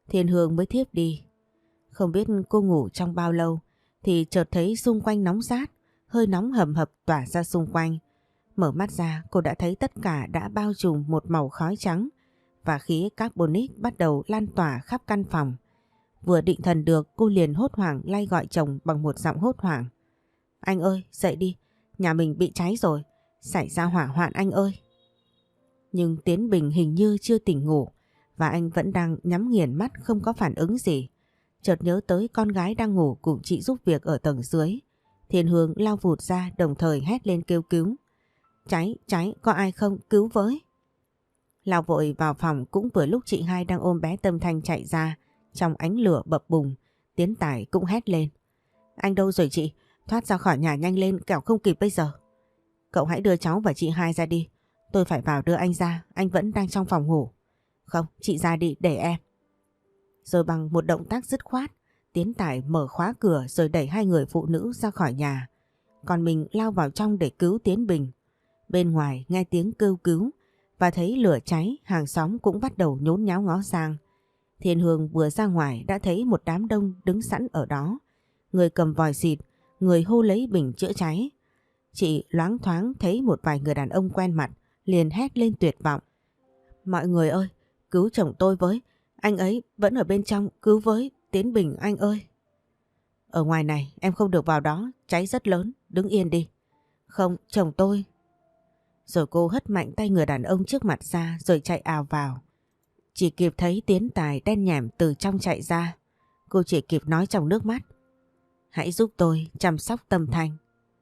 S1: Thiên Hương mới thiếp đi. Không biết cô ngủ trong bao lâu thì chợt thấy xung quanh nóng rát, hơi nóng hầm hập tỏa ra xung quanh. Mở mắt ra cô đã thấy tất cả đã bao trùm một màu khói trắng và khí carbonic bắt đầu lan tỏa khắp căn phòng. Vừa định thần được cô liền hốt hoảng lay gọi chồng bằng một giọng hốt hoảng. Anh ơi, dậy đi, nhà mình bị cháy rồi, xảy ra hỏa hoạn anh ơi. Nhưng Tiến Bình hình như chưa tỉnh ngủ và anh vẫn đang nhắm nghiền mắt không có phản ứng gì. Chợt nhớ tới con gái đang ngủ cùng chị giúp việc ở tầng dưới. Thiên Hương lao vụt ra đồng thời hét lên kêu cứu. Cháy, có ai không, cứu với. Lao vội vào phòng cũng vừa lúc chị hai đang ôm bé Tâm Thanh chạy ra. Trong ánh lửa bập bùng, Tiến Tài cũng hét lên. Anh đâu rồi chị? Thoát ra khỏi nhà nhanh lên kẻo không kịp bây giờ. Cậu hãy đưa cháu và chị hai ra đi. Tôi phải vào đưa anh ra, anh vẫn đang trong phòng ngủ. Không, chị ra đi để em. Rồi bằng một động tác dứt khoát, Tiến Tài mở khóa cửa rồi đẩy hai người phụ nữ ra khỏi nhà. Còn mình lao vào trong để cứu Tiến Bình. Bên ngoài nghe tiếng kêu cứu và thấy lửa cháy, hàng xóm cũng bắt đầu nhốn nháo ngó sang. Thiên Hương vừa ra ngoài đã thấy một đám đông đứng sẵn ở đó. Người cầm vòi xịt, người hô lấy bình chữa cháy. Chị loáng thoáng thấy một vài người đàn ông quen mặt, liền hét lên tuyệt vọng. Mọi người ơi, cứu chồng tôi với, anh ấy vẫn ở bên trong, cứu với, Tiến Bình anh ơi. Ở ngoài này em không được vào đó, cháy rất lớn, đứng yên đi. Không, chồng tôi. Rồi cô hất mạnh tay người đàn ông trước mặt ra rồi chạy ào vào. Chỉ kịp thấy Tiến Tài đen nhẻm từ trong chạy ra. Cô chỉ kịp nói trong nước mắt. Hãy giúp tôi chăm sóc Tâm Thanh.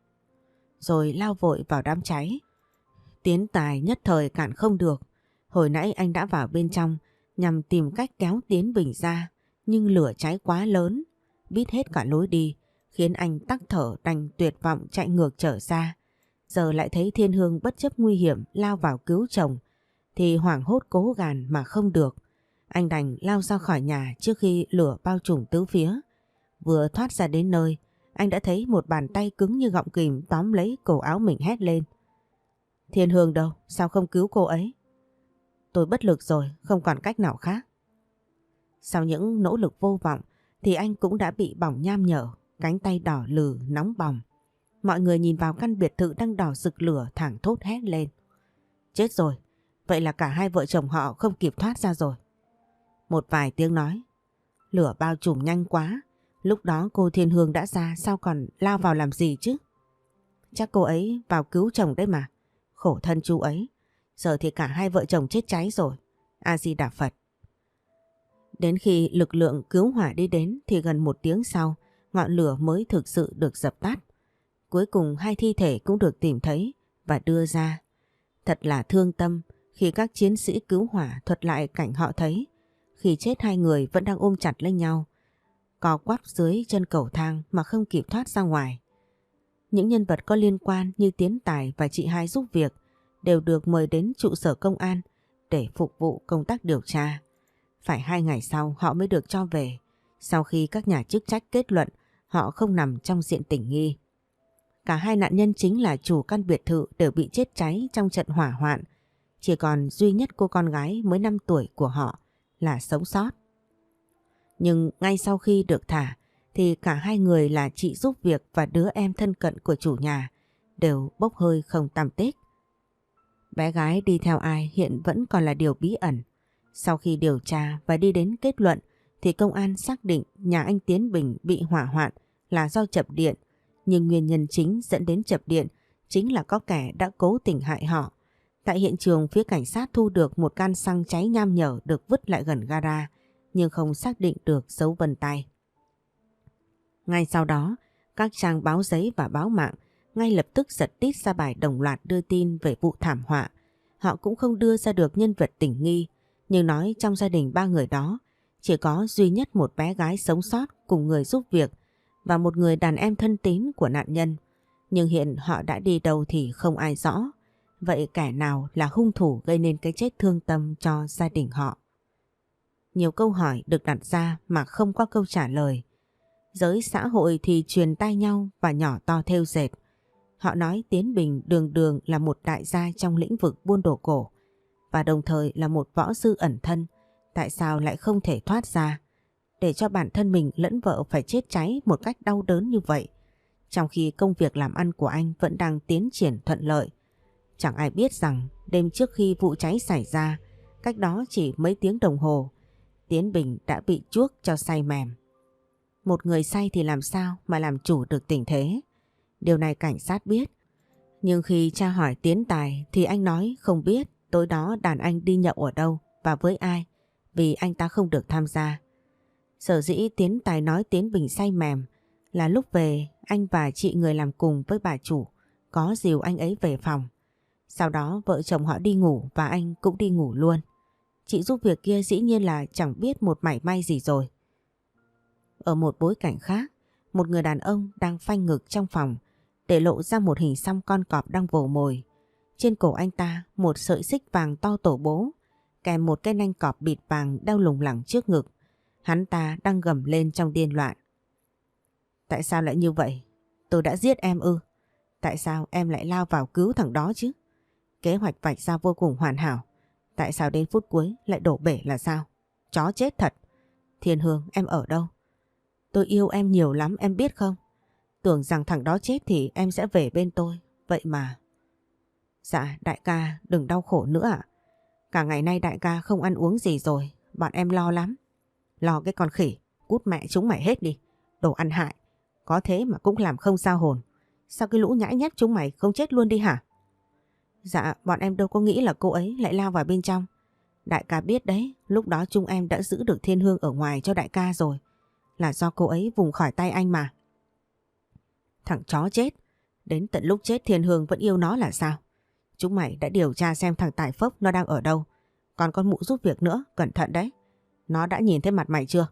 S1: Rồi lao vội vào đám cháy. Tiến Tài nhất thời cản không được. Hồi nãy anh đã vào bên trong nhằm tìm cách kéo Tiến Bình ra. Nhưng lửa cháy quá lớn, bít hết cả lối đi, khiến anh tắc thở đành tuyệt vọng chạy ngược trở ra. Giờ lại thấy Thiên Hương bất chấp nguy hiểm lao vào cứu chồng, thì hoảng hốt cố gàn mà không được. Anh đành lao ra khỏi nhà trước khi lửa bao trùm tứ phía. Vừa thoát ra đến nơi, anh đã thấy một bàn tay cứng như gọng kìm tóm lấy cổ áo mình hét lên. Thiên Hương đâu? Sao không cứu cô ấy? Tôi bất lực rồi, không còn cách nào khác. Sau những nỗ lực vô vọng thì anh cũng đã bị bỏng nham nhở, cánh tay đỏ lừ nóng bỏng. Mọi người nhìn vào căn biệt thự đang đỏ rực lửa thảng thốt hét lên. Chết rồi, vậy là cả hai vợ chồng họ không kịp thoát ra rồi. Một vài tiếng nói. Lửa bao trùm nhanh quá, lúc đó cô Thiên Hương đã ra sao còn lao vào làm gì chứ? Chắc cô ấy vào cứu chồng đấy mà. Khổ thân chú ấy, giờ thì cả hai vợ chồng chết cháy rồi. A Di Đà Phật. Đến khi lực lượng cứu hỏa đi đến thì gần một tiếng sau, ngọn lửa mới thực sự được dập tắt. Cuối cùng hai thi thể cũng được tìm thấy và đưa ra. Thật là thương tâm khi các chiến sĩ cứu hỏa thuật lại cảnh họ thấy. Khi chết hai người vẫn đang ôm chặt lấy nhau, co quắp dưới chân cầu thang mà không kịp thoát ra ngoài. Những nhân vật có liên quan như Tiến Tài và chị hai giúp việc đều được mời đến trụ sở công an để phục vụ công tác điều tra. Phải 2 ngày sau họ mới được cho về, sau khi các nhà chức trách kết luận họ không nằm trong diện tình nghi. Cả hai nạn nhân chính là chủ căn biệt thự đều bị chết cháy trong trận hỏa hoạn. Chỉ còn duy nhất cô con gái mới 5 tuổi của họ là sống sót. Nhưng ngay sau khi được thả thì cả hai người là chị giúp việc và đứa em thân cận của chủ nhà đều bốc hơi không tăm tích. Bé gái đi theo ai hiện vẫn còn là điều bí ẩn. Sau khi điều tra và đi đến kết luận thì công an xác định nhà anh Tiến Bình bị hỏa hoạn là do chập điện. Nhưng nguyên nhân chính dẫn đến chập điện chính là có kẻ đã cố tình hại họ. Tại hiện trường phía cảnh sát thu được một can xăng cháy nham nhở được vứt lại gần gara nhưng không xác định được dấu vân tay. Ngay sau đó, các trang báo giấy và báo mạng ngay lập tức giật tít ra bài đồng loạt đưa tin về vụ thảm họa. Họ cũng không đưa ra được nhân vật tình nghi, nhưng nói trong gia đình 3 người đó chỉ có duy nhất một bé gái sống sót cùng người giúp việc và một người đàn em thân tín của nạn nhân. Nhưng hiện họ đã đi đâu thì không ai rõ. Vậy kẻ nào là hung thủ gây nên cái chết thương tâm cho gia đình họ? Nhiều câu hỏi được đặt ra mà không có câu trả lời. Giới xã hội thì truyền tai nhau và nhỏ to thêu dệt. Họ nói Tiến Bình đường đường là một đại gia trong lĩnh vực buôn đồ cổ và đồng thời là một võ sư ẩn thân,
S2: Tại sao lại không thể thoát ra để cho bản thân mình lẫn vợ phải chết cháy một cách đau đớn như vậy, trong khi công việc làm ăn của anh vẫn đang tiến triển thuận lợi. Chẳng ai biết rằng đêm trước khi vụ cháy xảy ra, cách đó chỉ mấy tiếng đồng hồ, Tiến Bình đã bị chuốc cho say mềm. Một người say thì làm sao mà làm chủ được tình thế? Điều này cảnh sát biết. Nhưng khi tra hỏi Tiến Tài thì anh nói không biết tối đó đàn anh đi nhậu ở đâu và với ai, vì anh ta không được tham gia. Sở dĩ Tiến Tài nói Tiến Bình say mềm là lúc về anh và chị người làm cùng với bà chủ có dìu anh ấy về phòng. Sau đó vợ chồng họ đi ngủ và anh cũng đi ngủ luôn. Chị giúp việc kia dĩ nhiên là chẳng biết một mảy may gì rồi. Ở một bối cảnh khác, một người đàn ông đang phanh ngực trong phòng để lộ ra một hình xăm con cọp đang vồ mồi. Trên cổ anh ta một sợi xích vàng to tổ bố, kèm một cái nanh cọp bịt vàng đeo lủng lẳng trước ngực. Hắn ta đang gầm lên trong điên loạn. Tại sao lại như vậy? Tôi đã giết em ư? Tại sao em lại lao vào cứu thằng đó chứ? Kế hoạch vạch ra vô cùng hoàn hảo. Tại sao đến phút cuối lại đổ bể là sao? Chó chết thật. Thiên Hương, em ở đâu? Tôi yêu em nhiều lắm, em biết không? Tưởng rằng thằng đó chết thì em sẽ về bên tôi. Vậy mà... Dạ, đại ca đừng đau khổ nữa ạ. Cả ngày nay đại ca không ăn uống gì rồi. Bọn em lo lắm. Lo cái con khỉ. Cút mẹ chúng mày hết đi. Đồ ăn hại. Có thế mà cũng làm không sao hồn. Sao cái lũ nhãi nhép chúng mày không chết luôn đi hả? Dạ, bọn em đâu có nghĩ là cô ấy lại lao vào bên trong. Đại ca biết đấy, lúc đó chúng em đã giữ được Thiên Hương ở ngoài cho đại ca rồi. Là do cô ấy vùng khỏi tay anh mà. Thằng chó chết. Đến tận lúc chết Thiên Hương vẫn yêu nó là sao? Chúng mày đã điều tra xem thằng Tài Phốc nó đang ở đâu. Còn con Mụ giúp việc nữa, cẩn thận đấy. Nó đã nhìn thấy mặt mày chưa?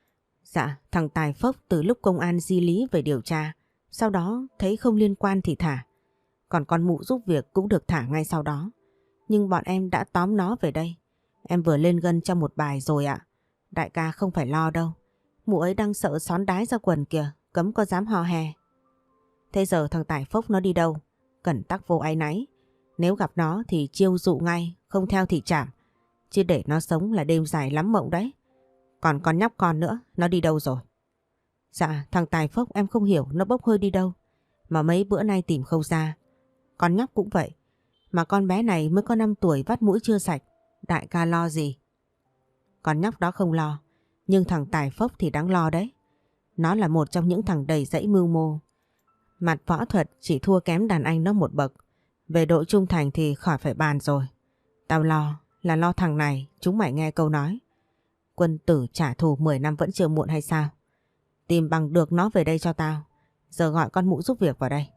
S2: Dạ, thằng Tài Phốc từ lúc công an di lý về điều tra, sau đó thấy không liên quan thì thả. Còn con Mụ giúp việc cũng được thả ngay sau đó. Nhưng bọn em đã tóm nó về đây. Em vừa lên gân cho một bài rồi ạ. Đại ca không phải lo đâu. Mụ ấy đang sợ xón đái ra quần kìa, cấm có dám hò hè. Thế giờ thằng Tài Phốc nó đi đâu? Cẩn tắc vô áy náy. Nếu gặp nó thì chiêu dụ ngay, không theo thì chảm. Chứ để nó sống là đêm dài lắm mộng đấy. Còn con nhóc con nữa, nó đi đâu rồi? Dạ, thằng Tài Phốc em không hiểu nó bốc hơi đi đâu. Mà mấy bữa nay tìm không ra. Con nhóc cũng vậy. Mà con bé này mới có 5 tuổi vắt mũi chưa sạch. Đại ca lo gì? Con nhóc đó không lo. Nhưng thằng Tài Phốc thì đáng lo đấy. Nó là một trong những thằng đầy dẫy mưu mô. Mặt võ thuật chỉ thua kém đàn anh nó một bậc. Về độ trung thành thì khỏi phải bàn rồi. Tao lo là lo thằng này, chúng mày nghe câu nói. Quân tử trả thù 10 năm vẫn chưa muộn hay sao? Tìm bằng được nó về đây cho tao. Giờ gọi con Mụ giúp việc vào đây.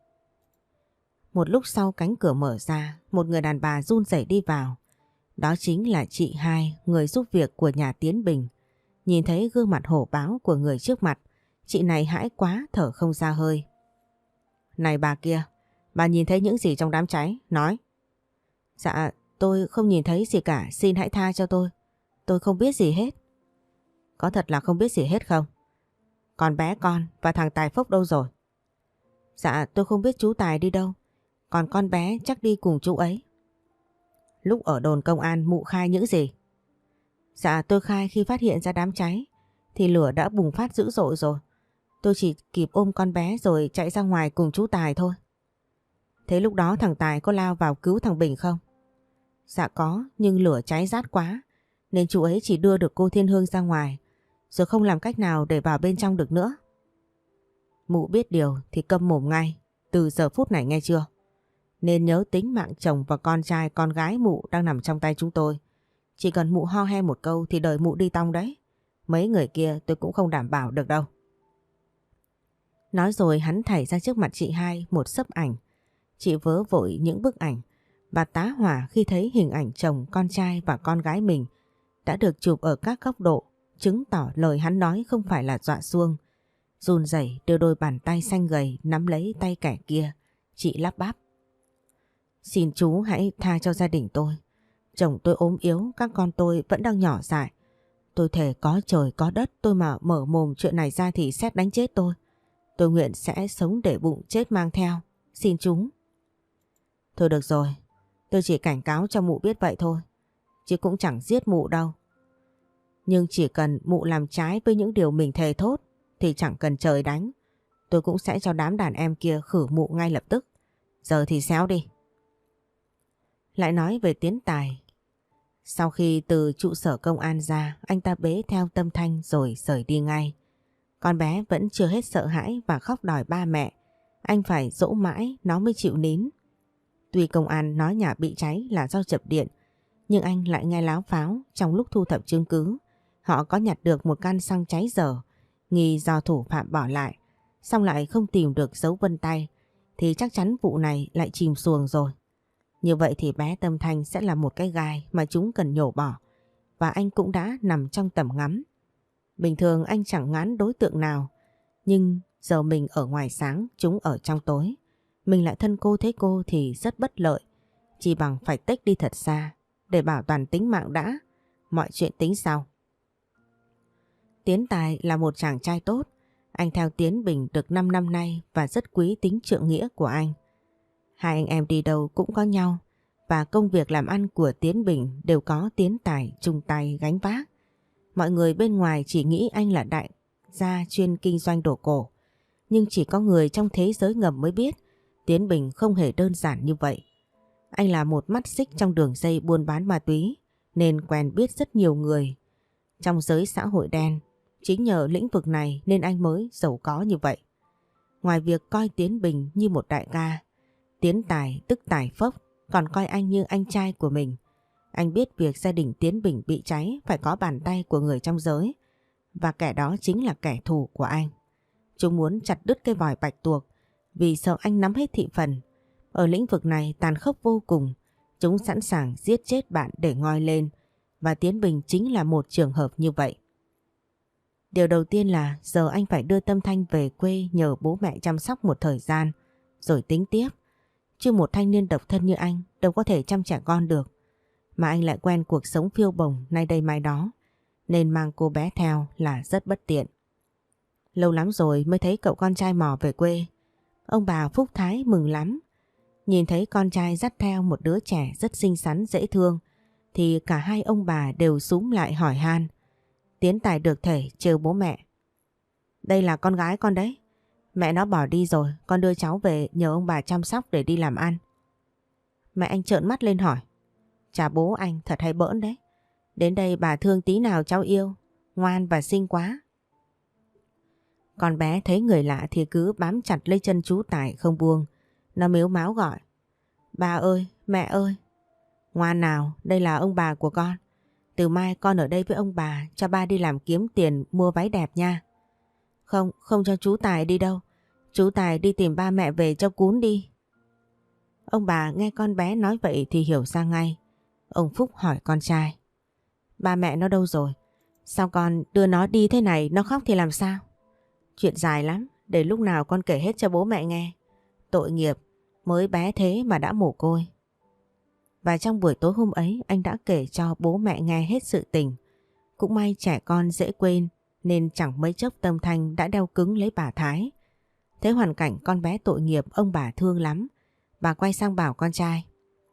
S2: Một lúc sau cánh cửa mở ra, một người đàn bà run rẩy đi vào. Đó chính là chị hai, người giúp việc của nhà Tiến Bình. Nhìn thấy gương mặt hổ báo của người trước mặt, chị này hãi quá thở không ra hơi. Này bà kia, bà nhìn thấy những gì trong đám cháy? Nói. Dạ, tôi không nhìn thấy gì cả, xin hãy tha cho tôi. Tôi không biết gì hết. Có thật là không biết gì hết không? Còn bé con và thằng Tài Phốc đâu rồi? Dạ, tôi không biết chú Tài đi đâu. Còn con bé chắc đi cùng chú ấy. Lúc ở đồn công an Mụ khai những gì? Dạ, tôi khai khi phát hiện ra đám cháy thì lửa đã bùng phát dữ dội rồi. Tôi chỉ kịp ôm con bé rồi chạy ra ngoài cùng chú Tài thôi. Thế lúc đó thằng Tài có lao vào cứu thằng Bình không? Dạ có, nhưng lửa cháy rát quá nên chú ấy chỉ đưa được cô Thiên Hương ra ngoài, rồi không làm cách nào để vào bên trong được nữa. Mụ biết điều thì câm mồm ngay, từ giờ phút này nghe chưa? Nên nhớ tính mạng chồng và con trai con gái Mụ đang nằm trong tay chúng tôi. Chỉ cần Mụ ho he một câu thì đời Mụ đi tong đấy. Mấy người kia tôi cũng không đảm bảo được đâu. Nói rồi hắn thảy ra trước mặt chị hai một xấp ảnh. Chị vớ vội những bức ảnh. Bà tá hỏa khi thấy hình ảnh chồng, con trai và con gái mình đã được chụp ở các góc độ, chứng tỏ lời hắn nói không phải là dọa xuông. Run rẩy đưa đôi bàn tay xanh gầy nắm lấy tay kẻ kia. Chị lắp bắp. Xin chú hãy tha cho gia đình tôi. Chồng tôi ốm yếu, các con tôi vẫn đang nhỏ dại. Tôi thề có trời có đất, tôi mà mở mồm chuyện này ra thì sét đánh chết tôi. Tôi nguyện sẽ sống để bụng chết mang theo. Xin chú. Thôi được rồi, tôi chỉ cảnh cáo cho Mụ biết vậy thôi. Chứ cũng chẳng giết Mụ đâu. Nhưng chỉ cần mụ làm trái với những điều mình thề thốt thì chẳng cần trời đánh. Tôi cũng sẽ cho đám đàn em kia khử mụ ngay lập tức. Giờ thì xéo đi. Lại nói về Tiến Tài. Sau khi từ trụ sở công an ra, anh ta bế theo Tâm Thanh rồi rời đi ngay. Con bé vẫn chưa hết sợ hãi và khóc đòi ba mẹ. Anh phải dỗ mãi nó mới chịu nín. Tuy công an nói nhà bị cháy là do chập điện, nhưng anh lại nghe láo pháo trong lúc thu thập chứng cứ. Họ có nhặt được một căn xăng cháy dở, nghi do thủ phạm bỏ lại, xong lại không tìm được dấu vân tay, thì chắc chắn vụ này lại chìm xuồng rồi. Như vậy thì bé Tâm Thanh sẽ là một cái gai mà chúng cần nhổ bỏ, và anh cũng đã nằm trong tầm ngắm. Bình thường anh chẳng ngán đối tượng nào, nhưng giờ mình ở ngoài sáng, chúng ở trong tối. Mình lại thân cô thế cô thì rất bất lợi, chỉ bằng phải tách đi thật xa để bảo toàn tính mạng đã, mọi chuyện tính sau. Tiến Tài là một chàng trai tốt, anh theo Tiến Bình được 5 năm nay và rất quý tính trượng nghĩa của anh. Hai anh em đi đâu cũng có nhau, và công việc làm ăn của Tiến Bình đều có Tiến Tài chung tay gánh vác. Mọi người bên ngoài chỉ nghĩ anh là đại gia chuyên kinh doanh đồ cổ, nhưng chỉ có người trong thế giới ngầm mới biết Tiến Bình không hề đơn giản như vậy. Anh là một mắt xích trong đường dây buôn bán ma túy, nên quen biết rất nhiều người trong giới xã hội đen. Chính nhờ lĩnh vực này nên anh mới giàu có như vậy. Ngoài việc coi Tiến Bình như một đại ca, Tiến Tài tức Tài Phốc còn coi anh như anh trai của mình. Anh biết việc gia đình Tiến Bình bị cháy phải có bàn tay của người trong giới, và kẻ đó chính là kẻ thù của anh. Chúng muốn chặt đứt cái vòi bạch tuộc vì sợ anh nắm hết thị phần. Ở lĩnh vực này tàn khốc vô cùng, chúng sẵn sàng giết chết bạn để ngoi lên, và Tiến Bình chính là một trường hợp như vậy. Điều đầu tiên là giờ anh phải đưa Tâm Thanh về quê nhờ bố mẹ chăm sóc một thời gian, rồi tính tiếp. Chứ một thanh niên độc thân như anh đâu có thể chăm trẻ con được. Mà anh lại quen cuộc sống phiêu bồng nay đây mai đó, nên mang cô bé theo là rất bất tiện. Lâu lắm rồi mới thấy cậu con trai mò về quê. Ông bà Phúc Thái mừng lắm. Nhìn thấy con trai dắt theo một đứa trẻ rất xinh xắn dễ thương, thì cả hai ông bà đều xúm lại hỏi han. Tiến Tài được thể trêu bố mẹ. Đây là con gái con đấy. Mẹ nó bỏ đi rồi, con đưa cháu về nhờ ông bà chăm sóc để đi làm ăn. Mẹ anh trợn mắt lên hỏi. Chà, bố anh thật hay bỡn đấy. Đến đây bà thương tí nào cháu yêu, ngoan và xinh quá. Con bé thấy người lạ thì cứ bám chặt lấy chân chú Tài không buông. Nó mếu máo gọi. Ba ơi, mẹ ơi. Ngoan nào, đây là ông bà của con. Từ mai con ở đây với ông bà, cho ba đi làm kiếm tiền mua váy đẹp nha. Không, không cho chú Tài đi đâu. Chú Tài đi tìm ba mẹ về cho cún đi. Ông bà nghe con bé nói vậy thì hiểu ra ngay. Ông Phúc hỏi con trai. Ba mẹ nó đâu rồi? Sao con đưa nó đi thế này, nó khóc thì làm sao? Chuyện dài lắm, để lúc nào con kể hết cho bố mẹ nghe. Tội nghiệp, mới bé thế mà đã mồ côi. Và trong buổi tối hôm ấy anh đã kể cho bố mẹ nghe hết sự tình. Cũng may trẻ con dễ quên nên chẳng mấy chốc Tâm Thanh đã đeo cứng lấy bà Thái. Thấy hoàn cảnh con bé tội nghiệp ông bà thương lắm. Bà quay sang bảo con trai.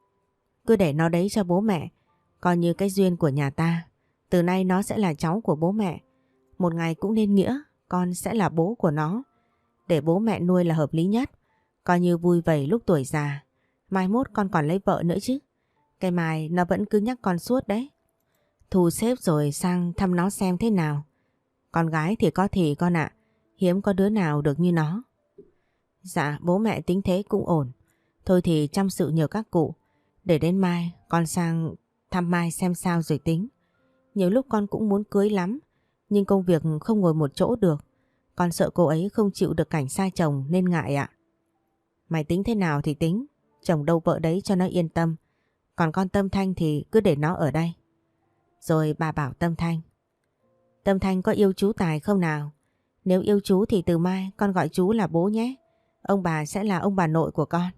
S2: Cứ để nó đấy cho bố mẹ, coi như cái duyên của nhà ta. Từ nay nó sẽ là cháu của bố mẹ. Một ngày cũng nên nghĩa con sẽ là bố của nó. Để bố mẹ nuôi là hợp lý nhất. Coi như vui vầy lúc tuổi già. Mai mốt con còn lấy vợ nữa chứ. Cái mai nó vẫn cứ nhắc con suốt đấy. Thu xếp rồi sang thăm nó xem thế nào. Con gái thì có thì con ạ. Hiếm có đứa nào được như nó. Dạ bố mẹ tính thế cũng ổn. Thôi thì chăm sự nhờ các cụ. Để đến mai con sang thăm Mai xem sao rồi tính. Nhiều lúc con cũng muốn cưới lắm, nhưng công việc không ngồi một chỗ được. Con sợ cô ấy không chịu được cảnh xa chồng nên ngại ạ. Mày tính thế nào thì tính. Chồng đâu vợ đấy cho nó yên tâm. Còn con Tâm Thanh thì cứ để nó ở đây. Rồi bà bảo Tâm Thanh. Tâm Thanh có yêu chú Tài không nào? Nếu yêu chú thì từ mai con gọi chú là bố nhé. Ông bà sẽ là ông bà nội của con.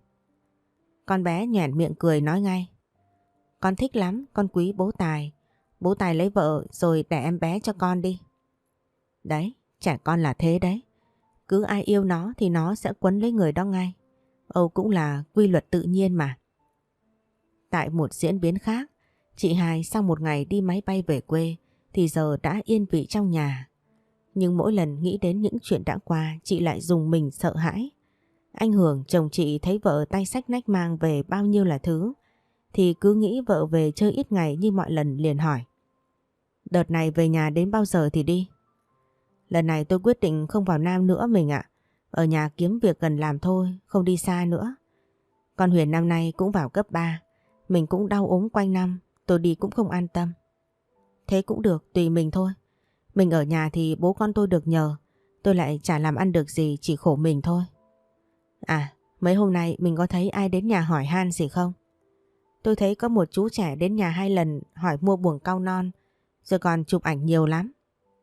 S2: Con bé nhoẻn miệng cười nói ngay. Con thích lắm, con quý bố Tài. Bố Tài lấy vợ rồi đẻ em bé cho con đi. Đấy, trẻ con là thế đấy. Cứ ai yêu nó thì nó sẽ quấn lấy người đó ngay. Âu cũng là quy luật tự nhiên mà. Tại một diễn biến khác, chị Hài sau một ngày đi máy bay về quê thì giờ đã yên vị trong nhà. Nhưng mỗi lần nghĩ đến những chuyện đã qua, chị lại rùng mình sợ hãi. Anh Hưởng, chồng chị, thấy vợ tay xách nách mang về bao nhiêu là thứ, thì cứ nghĩ vợ về chơi ít ngày như mọi lần liền hỏi: "Đợt này về nhà đến bao giờ thì đi?" "Lần này tôi quyết định không vào Nam nữa mình ạ. Ở nhà kiếm việc gần làm thôi, không đi xa nữa. Con Huyền năm nay cũng vào cấp 3, mình cũng đau ốm quanh năm, tôi đi cũng không an tâm." "Thế cũng được, tùy mình thôi. Mình ở nhà thì bố con tôi được nhờ, tôi lại chả làm ăn được gì, chỉ khổ mình thôi." "À, mấy hôm nay mình có thấy ai đến nhà hỏi han gì không?" "Tôi thấy có một chú trẻ đến nhà 2 lần hỏi mua buồng cau non, rồi còn chụp ảnh nhiều lắm."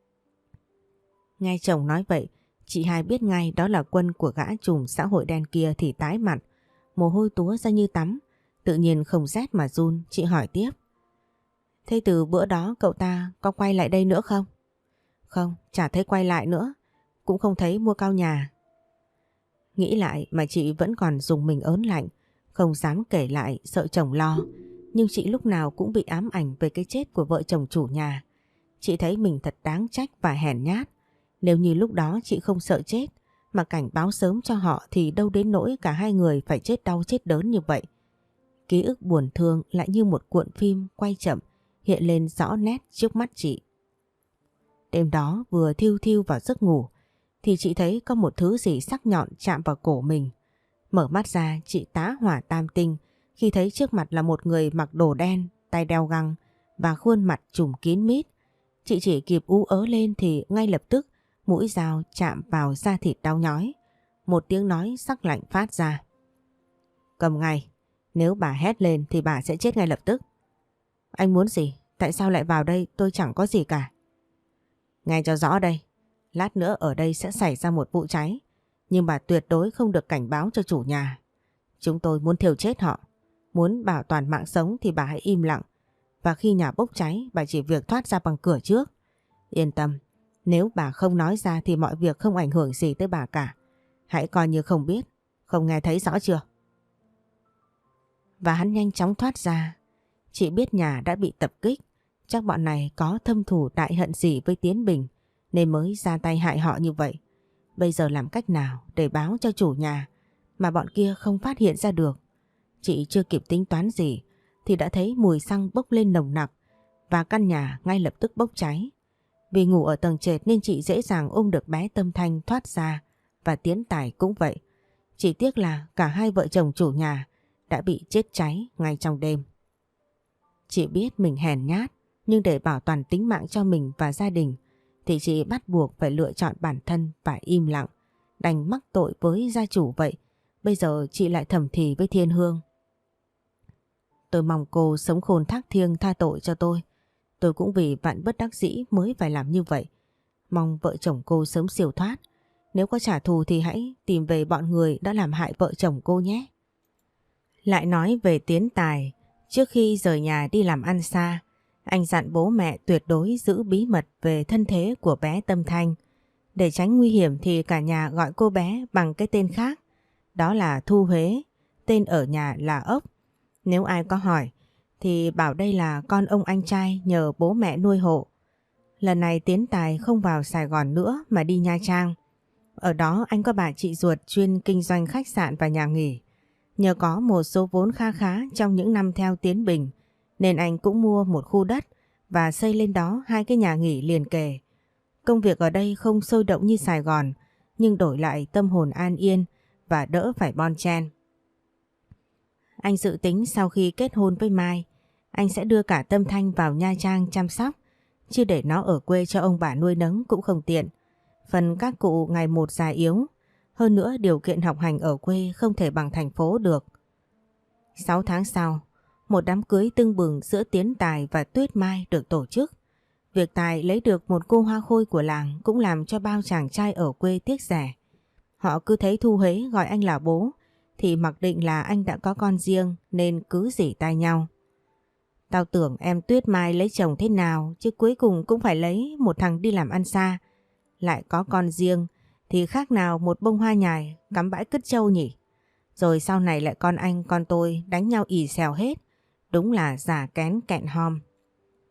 S2: Nghe chồng nói vậy, chị hai biết ngay đó là Quân của gã trùm xã hội đen kia thì tái mặt, mồ hôi túa ra như tắm, tự nhiên không rét mà run. Chị hỏi tiếp: "Thế từ bữa đó cậu ta có quay lại đây nữa không?" "Không, chả thấy quay lại nữa, cũng không thấy mua cau nhà." Nghĩ lại mà chị vẫn còn dùng mình ớn lạnh, không dám kể lại sợ chồng lo. Nhưng chị lúc nào cũng bị ám ảnh về cái chết của vợ chồng chủ nhà. Chị thấy mình thật đáng trách và hèn nhát. Nếu như lúc đó chị không sợ chết mà cảnh báo sớm cho họ thì đâu đến nỗi cả hai người phải chết đau chết đớn như vậy. Ký ức buồn thương lại như một cuộn phim quay chậm hiện lên rõ nét trước mắt chị. Đêm đó vừa thiêu thiêu vào giấc ngủ thì chị thấy có một thứ gì sắc nhọn chạm vào cổ mình. Mở mắt ra, chị tá hỏa tam tinh khi thấy trước mặt là một người mặc đồ đen, tay đeo găng và khuôn mặt trùm kín mít. Chị chỉ kịp ú ớ lên thì ngay lập tức mũi dao chạm vào da thịt đau nhói. Một tiếng nói sắc lạnh phát ra: "Cầm ngay, nếu bà hét lên thì bà sẽ chết ngay lập tức." "Anh muốn gì? Tại sao lại vào đây? Tôi chẳng có gì cả." "Nghe cho rõ đây, lát nữa ở đây sẽ xảy ra một vụ cháy, nhưng bà tuyệt đối không được cảnh báo cho chủ nhà. Chúng tôi muốn thiêu chết họ. Muốn bảo toàn mạng sống thì bà hãy im lặng, và khi nhà bốc cháy bà chỉ việc thoát ra bằng cửa trước. Yên tâm, nếu bà không nói ra thì mọi việc không ảnh hưởng gì tới bà cả. Hãy coi như không biết, không nghe thấy rõ chưa?" Và hắn nhanh chóng thoát ra. Chị biết nhà đã bị tập kích, chắc bọn này có thâm thù đại hận gì với Tiến Bình nên mới ra tay hại họ như vậy. Bây giờ làm cách nào để báo cho chủ nhà mà bọn kia không phát hiện ra được? Chị chưa kịp tính toán gì thì đã thấy mùi xăng bốc lên nồng nặc và căn nhà ngay lập tức bốc cháy. Vì ngủ ở tầng trệt nên chị dễ dàng ôm được bé Tâm Thanh thoát ra, và Tiến Tài cũng vậy. Chỉ tiếc là cả hai vợ chồng chủ nhà đã bị chết cháy ngay trong đêm. Chị biết mình hèn nhát, nhưng để bảo toàn tính mạng cho mình và gia đình thì chị bắt buộc phải lựa chọn bản thân và im lặng, đành mắc tội với gia chủ vậy. Bây giờ chị lại thầm thì với Thiên Hương: "Tôi mong cô sống khôn thác thiêng tha tội cho tôi. Tôi cũng vì vạn bất đắc dĩ mới phải làm như vậy. Mong vợ chồng cô sớm siêu thoát. Nếu có trả thù thì hãy tìm về bọn người đã làm hại vợ chồng cô nhé." Lại nói về Tiến Tài, trước khi rời nhà đi làm ăn xa, anh dặn bố mẹ tuyệt đối giữ bí mật về thân thế của bé Tâm Thanh. Để tránh nguy hiểm thì cả nhà gọi cô bé bằng cái tên khác, đó là Thu Huế, tên ở nhà là Ốc. Nếu ai có hỏi thì bảo đây là con ông anh trai nhờ bố mẹ nuôi hộ. Lần này Tiến Tài không vào Sài Gòn nữa mà đi Nha Trang. Ở đó anh có bà chị ruột chuyên kinh doanh khách sạn và nhà nghỉ. Nhờ có một số vốn kha khá trong những năm theo Tiến Bình nên anh cũng mua một khu đất và xây lên đó 2 cái nhà nghỉ liền kề. Công việc ở đây không sôi động như Sài Gòn, nhưng đổi lại tâm hồn an yên và đỡ phải bon chen. Anh dự tính sau khi kết hôn với Mai, anh sẽ đưa cả Tâm Thanh vào Nha Trang chăm sóc, chứ để nó ở quê cho ông bà nuôi nấng cũng không tiện. Phần các cụ ngày một già yếu, hơn nữa điều kiện học hành ở quê không thể bằng thành phố được. 6 tháng sau, một đám cưới tưng bừng giữa Tiến Tài và Tuyết Mai được tổ chức. Việc Tài lấy được một cô hoa khôi của làng cũng làm cho bao chàng trai ở quê tiếc rẻ. Họ cứ thấy Thu Huế gọi anh là bố thì mặc định là anh đã có con riêng nên cứ rỉ tai nhau: "Tao tưởng em Tuyết Mai lấy chồng thế nào chứ cuối cùng cũng phải lấy một thằng đi làm ăn xa. Lại có con riêng thì khác nào một bông hoa nhài cắm bãi cứt trâu nhỉ. Rồi sau này lại con anh con tôi đánh nhau ì xèo hết. Đúng là già kén kẹn hom."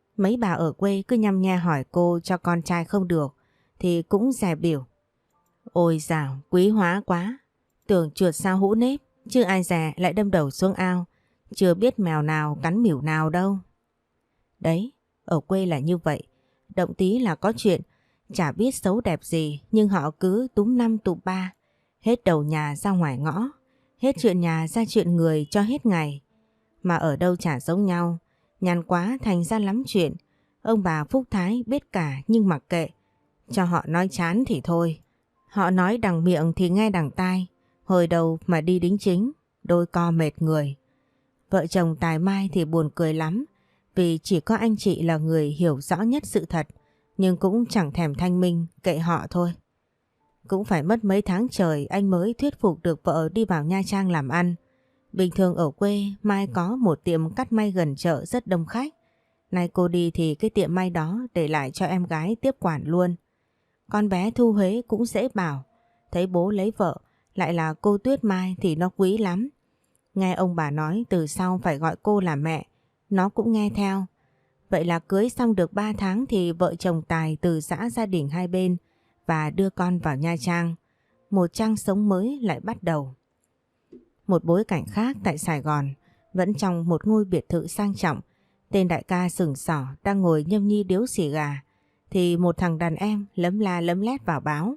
S1: Mấy bà ở quê cứ nhăm nhe hỏi cô cho con trai không được thì cũng dè biểu. Ôi dào, quý hóa quá. Tưởng chuột sao hũ nếp, chứ ai dè lại đâm đầu xuống ao. Chưa biết mèo nào cắn mỉu nào đâu. Đấy, ở quê là như vậy. Động tí là có chuyện, chả biết xấu đẹp gì nhưng họ cứ túm năm tụm ba. Hết đầu nhà ra ngoài ngõ, hết chuyện nhà ra chuyện người cho hết ngày. Mà ở đâu chả giống nhau, nhàn quá thành ra lắm chuyện. Ông bà Phúc Thái biết cả nhưng mặc kệ, cho họ nói chán thì thôi. Họ nói đằng miệng thì nghe đằng tai, hồi đầu mà đi đính chính, đôi co mệt người. Vợ chồng Tài Mai thì buồn cười lắm, vì chỉ có anh chị là người hiểu rõ nhất sự thật, nhưng cũng chẳng thèm thanh minh, kệ họ thôi. Cũng phải mất mấy tháng trời anh mới thuyết phục được vợ đi vào Nha Trang làm ăn. Bình thường ở quê Mai có một tiệm cắt may gần chợ rất đông khách. Nay cô đi thì cái tiệm may đó để lại cho em gái tiếp quản luôn. Con bé Thu Huế cũng dễ bảo, thấy bố lấy vợ lại là cô Tuyết Mai thì nó quý lắm. Nghe ông bà nói từ sau phải gọi cô là mẹ, nó cũng nghe theo. Vậy là cưới xong được 3 tháng thì vợ chồng Tài từ giã gia đình hai bên và đưa con vào Nha Trang. Một trang sống mới lại bắt đầu. Một bối cảnh khác tại Sài Gòn, vẫn trong một ngôi biệt thự sang trọng, tên đại ca sừng sỏ đang ngồi nhâm nhi điếu xì gà, thì một thằng đàn em lấm la lấm lét vào báo.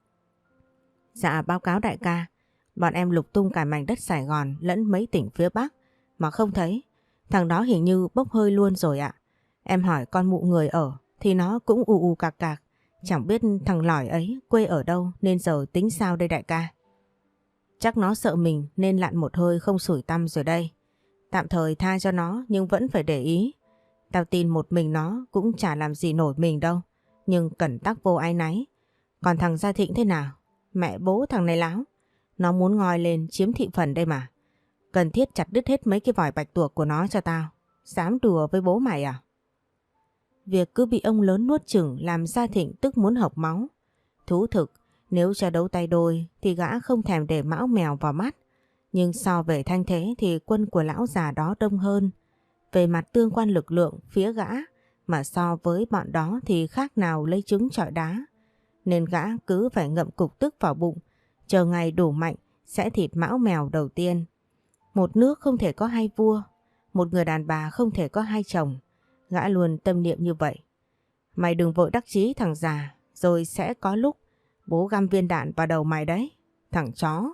S1: Dạ báo cáo đại ca, bọn em lục tung cả mảnh đất Sài Gòn lẫn mấy tỉnh phía Bắc mà không thấy. Thằng đó hình như bốc hơi luôn rồi ạ. Em hỏi con mụ người ở thì nó cũng ù ù cạc cạc. Chẳng biết thằng lỏi ấy quê ở đâu nên giờ tính sao đây đại ca. Chắc nó sợ mình nên lặn một hơi không sủi tăm rồi đây. Tạm thời tha cho nó nhưng vẫn phải để ý. Tao tin một mình nó cũng chả làm gì nổi mình đâu. Nhưng cẩn tắc vô áy náy. Còn thằng Gia Thịnh thế nào? Mẹ bố thằng này láo. Nó muốn ngoi lên chiếm thị phần đây mà. Cần thiết chặt đứt hết mấy cái vòi bạch tuộc của nó cho tao. Dám đùa với bố mày à? Việc cứ bị ông lớn nuốt chửng làm Gia Thịnh tức muốn hộc máu. Thú thực, nếu cho đấu tay đôi thì gã không thèm để mão mèo vào mắt. Nhưng so về thanh thế thì quân của lão già đó đông hơn. Về mặt tương quan lực lượng phía gã mà so với bọn đó thì khác nào lấy trứng chọi đá. Nên gã cứ phải ngậm cục tức vào bụng, chờ ngày đủ mạnh sẽ thịt mão mèo đầu tiên. Một nước không thể có hai vua, một người đàn bà không thể có hai chồng. Gã luôn tâm niệm như vậy. Mày đừng vội đắc chí thằng già, rồi sẽ có lúc bố găm viên đạn vào đầu mày đấy, thằng chó.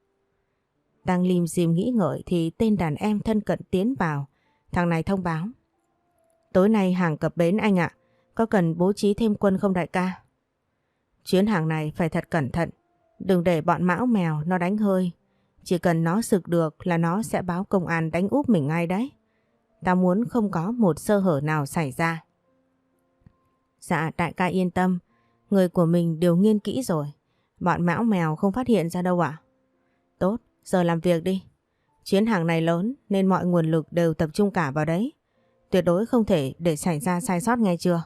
S1: Đang lim dim nghĩ ngợi thì tên đàn em thân cận tiến vào. Thằng này thông báo. Tối nay hàng cập bến anh ạ, có cần bố trí thêm quân không đại ca? Chuyến hàng này phải thật cẩn thận, đừng để bọn mão mèo nó đánh hơi. Chỉ cần nó sực được là nó sẽ báo công an đánh úp mình ngay đấy. Tao muốn không có một sơ hở nào xảy ra. Dạ đại ca yên tâm, người của mình đều nghiên kỹ rồi. Bọn mão mèo không phát hiện ra đâu ạ. Tốt, giờ làm việc đi. Chuyến hàng này lớn nên mọi nguồn lực đều tập trung cả vào đấy. Tuyệt đối không thể để xảy ra sai sót nghe chưa?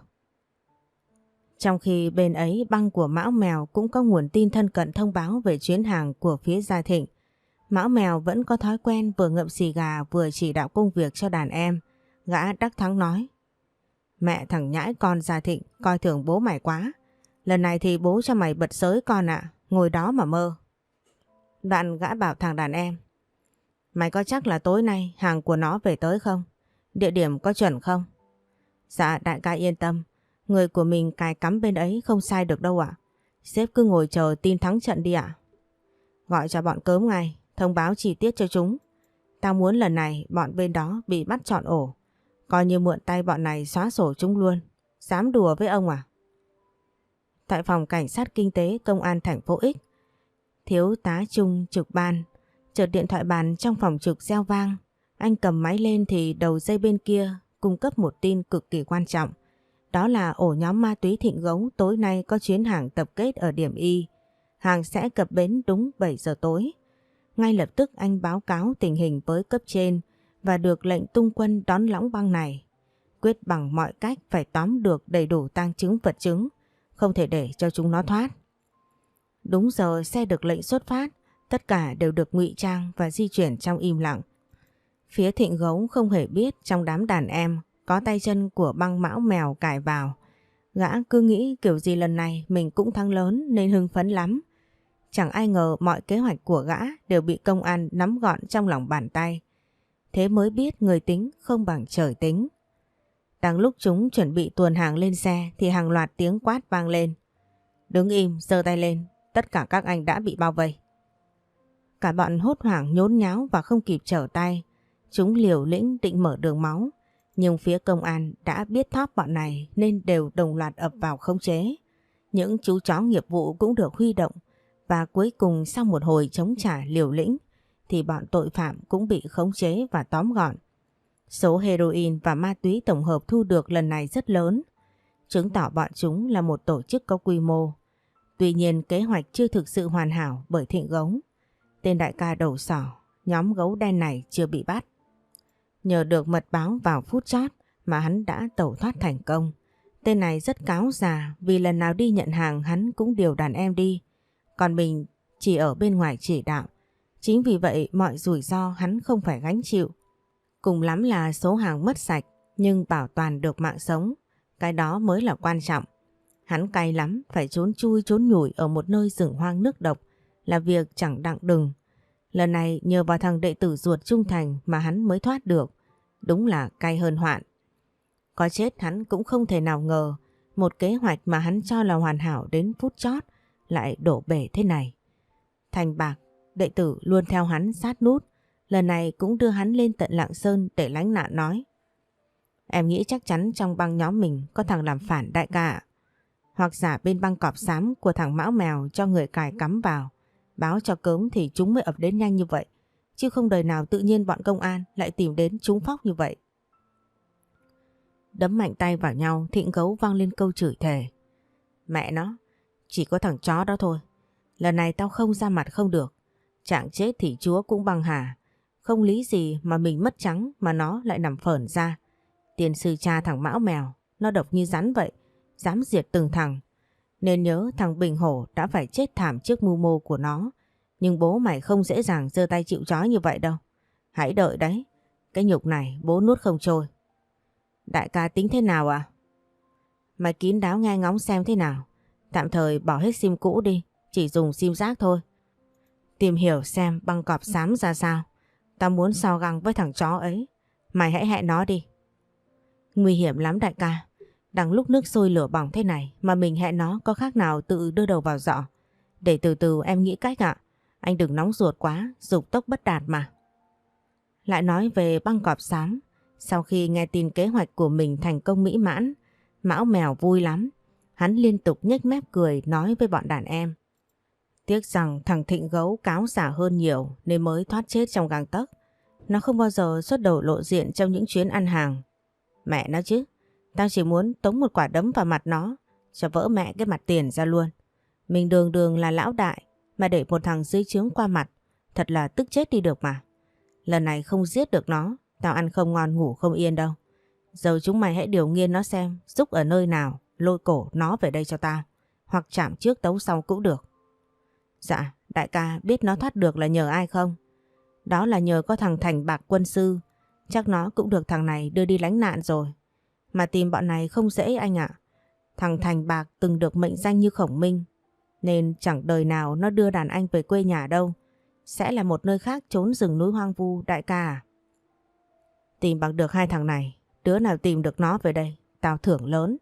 S1: Trong khi bên ấy băng của Mão Mèo cũng có nguồn tin thân cận thông báo về chuyến hàng của phía Gia Thịnh. Mão Mèo vẫn có thói quen vừa ngậm xì gà vừa chỉ đạo công việc cho đàn em. Gã đắc thắng nói. Mẹ thằng nhãi con Gia Thịnh coi thường bố mày quá. Lần này thì bố cho mày bật sới con ạ, ngồi đó mà mơ. Đoạn gã bảo thằng đàn em. Mày có chắc là tối nay hàng của nó về tới không? Địa điểm có chuẩn không? Dạ đại ca yên tâm. Người của mình cài cắm bên ấy không sai được đâu ạ. Sếp cứ ngồi chờ tin thắng trận đi ạ. Gọi cho bọn cớm ngay, thông báo chi tiết cho chúng. Tao muốn lần này bọn bên đó bị bắt trọn ổ. Coi như mượn tay bọn này xóa sổ chúng luôn. Dám đùa với ông à? Tại phòng cảnh sát kinh tế công an thành phố X, thiếu tá Trung trực ban, chợt điện thoại bàn trong phòng trực reo vang. Anh cầm máy lên thì đầu dây bên kia cung cấp một tin cực kỳ quan trọng. Đó là ổ nhóm ma túy Thịnh Gấu tối nay có chuyến hàng tập kết ở điểm Y. Hàng sẽ cập bến đúng 7 giờ tối. Ngay lập tức anh báo cáo tình hình với cấp trên và được lệnh tung quân đón lõng băng này. Quyết bằng mọi cách phải tóm được đầy đủ tang chứng vật chứng, không thể để cho chúng nó thoát. Đúng giờ xe được lệnh xuất phát, tất cả đều được ngụy trang và di chuyển trong im lặng. Phía Thịnh Gấu không hề biết trong đám đàn em có tay chân của băng Mão Mèo cài vào. Gã cứ nghĩ kiểu gì lần này mình cũng thắng lớn nên hưng phấn lắm. Chẳng ai ngờ mọi kế hoạch của gã đều bị công an nắm gọn trong lòng bàn tay. Thế mới biết người tính không bằng trời tính. Đang lúc chúng chuẩn bị tuồn hàng lên xe thì hàng loạt tiếng quát vang lên. Đứng im, giơ tay lên, tất cả các anh đã bị bao vây. Cả bọn hốt hoảng nhốn nháo và không kịp trở tay. Chúng liều lĩnh định mở đường máu. Nhưng phía công an đã biết thóp bọn này nên đều đồng loạt ập vào khống chế. Những chú chó nghiệp vụ cũng được huy động. Và cuối cùng sau một hồi chống trả liều lĩnh thì bọn tội phạm cũng bị khống chế và tóm gọn. Số heroin và ma túy tổng hợp thu được lần này rất lớn, chứng tỏ bọn chúng là một tổ chức có quy mô. Tuy nhiên kế hoạch chưa thực sự hoàn hảo bởi Thịnh Gấu. Tên đại ca đầu sỏ, nhóm gấu đen này chưa bị bắt. Nhờ được mật báo vào phút chót mà hắn đã tẩu thoát thành công. Tên này rất cáo già vì lần nào đi nhận hàng hắn cũng điều đàn em đi. Còn mình chỉ ở bên ngoài chỉ đạo. Chính vì vậy mọi rủi ro hắn không phải gánh chịu. Cùng lắm là số hàng mất sạch nhưng bảo toàn được mạng sống. Cái đó mới là quan trọng. Hắn cay lắm phải trốn chui trốn nhủi ở một nơi rừng hoang nước độc là việc chẳng đặng đừng. Lần này nhờ vào thằng đệ tử ruột trung thành mà hắn mới thoát được. Đúng là cay hơn hoạn. Có chết hắn cũng không thể nào ngờ một kế hoạch mà hắn cho là hoàn hảo đến phút chót lại đổ bể thế này. Thành Bạc, đệ tử luôn theo hắn sát nút, lần này cũng đưa hắn lên tận Lạng Sơn để lánh nạn nói. Em nghĩ chắc chắn trong băng nhóm mình có thằng làm phản đại ca ạ. Hoặc giả bên băng cọp xám của thằng Mão Mèo cho người cài cắm vào, báo cho cớm thì chúng mới ập đến nhanh như vậy. Chứ không đời nào tự nhiên bọn công an lại tìm đến trúng phóc như vậy. Đấm mạnh tay vào nhau, Thịnh Gấu vang lên câu chửi thề. Mẹ nó, chỉ có thằng chó đó thôi. Lần này tao không ra mặt không được. Trạng chết thì chúa cũng băng hà. Không lý gì mà mình mất trắng mà nó lại nằm phởn ra. Tiền sư cha thằng Mão Mèo, nó độc như rắn vậy. Dám diệt từng thằng. Nên nhớ thằng Bình Hổ đã phải chết thảm trước mưu mô của nó. Nhưng bố mày không dễ dàng giơ tay chịu trói như vậy đâu. Hãy đợi đấy. Cái nhục này bố nuốt không trôi. Đại ca tính thế nào à? Mày kín đáo nghe ngóng xem thế nào. Tạm thời bỏ hết sim cũ đi. Chỉ dùng sim rác thôi. Tìm hiểu xem băng cọp xám ra sao. Tao muốn so găng với thằng chó ấy. Mày hãy hẹn nó đi. Nguy hiểm lắm đại ca. Đằng lúc nước sôi lửa bỏng thế này mà mình hẹn nó có khác nào tự đưa đầu vào giỏ. Để từ từ em nghĩ cách ạ. Anh đừng nóng ruột quá, dục tốc bất đạt mà. Lại nói về băng cọp xám. Sau khi nghe tin kế hoạch của mình thành công mỹ mãn, Mão Mèo vui lắm. Hắn liên tục nhếch mép cười nói với bọn đàn em. Tiếc rằng thằng Thịnh Gấu cáo giả hơn nhiều nên mới thoát chết trong gang tấc. Nó không bao giờ xuất đầu lộ diện trong những chuyến ăn hàng. Mẹ nó chứ, tao chỉ muốn tống một quả đấm vào mặt nó cho vỡ mẹ cái mặt tiền ra luôn. Mình đường đường là lão đại mà để một thằng dưới trướng qua mặt, thật là tức chết đi được mà. Lần này không giết được nó, tao ăn không ngon ngủ không yên đâu. Giờ chúng mày hãy điều nghiên nó xem Dúc ở nơi nào, lôi cổ nó về đây cho tao. Hoặc chạm trước tấu sau cũng được. Dạ, đại ca biết nó thoát được là nhờ ai không? Đó là nhờ có thằng Thành Bạc quân sư. Chắc nó cũng được thằng này đưa đi lánh nạn rồi. Mà tìm bọn này không dễ anh ạ. Thằng Thành Bạc từng được mệnh danh như Khổng Minh. Nên chẳng đời nào nó đưa đàn anh về quê nhà đâu. Sẽ là một nơi khác trốn rừng núi hoang vu đại ca à? Tìm bằng được hai thằng này. Đứa nào tìm được nó về đây tao thưởng lớn.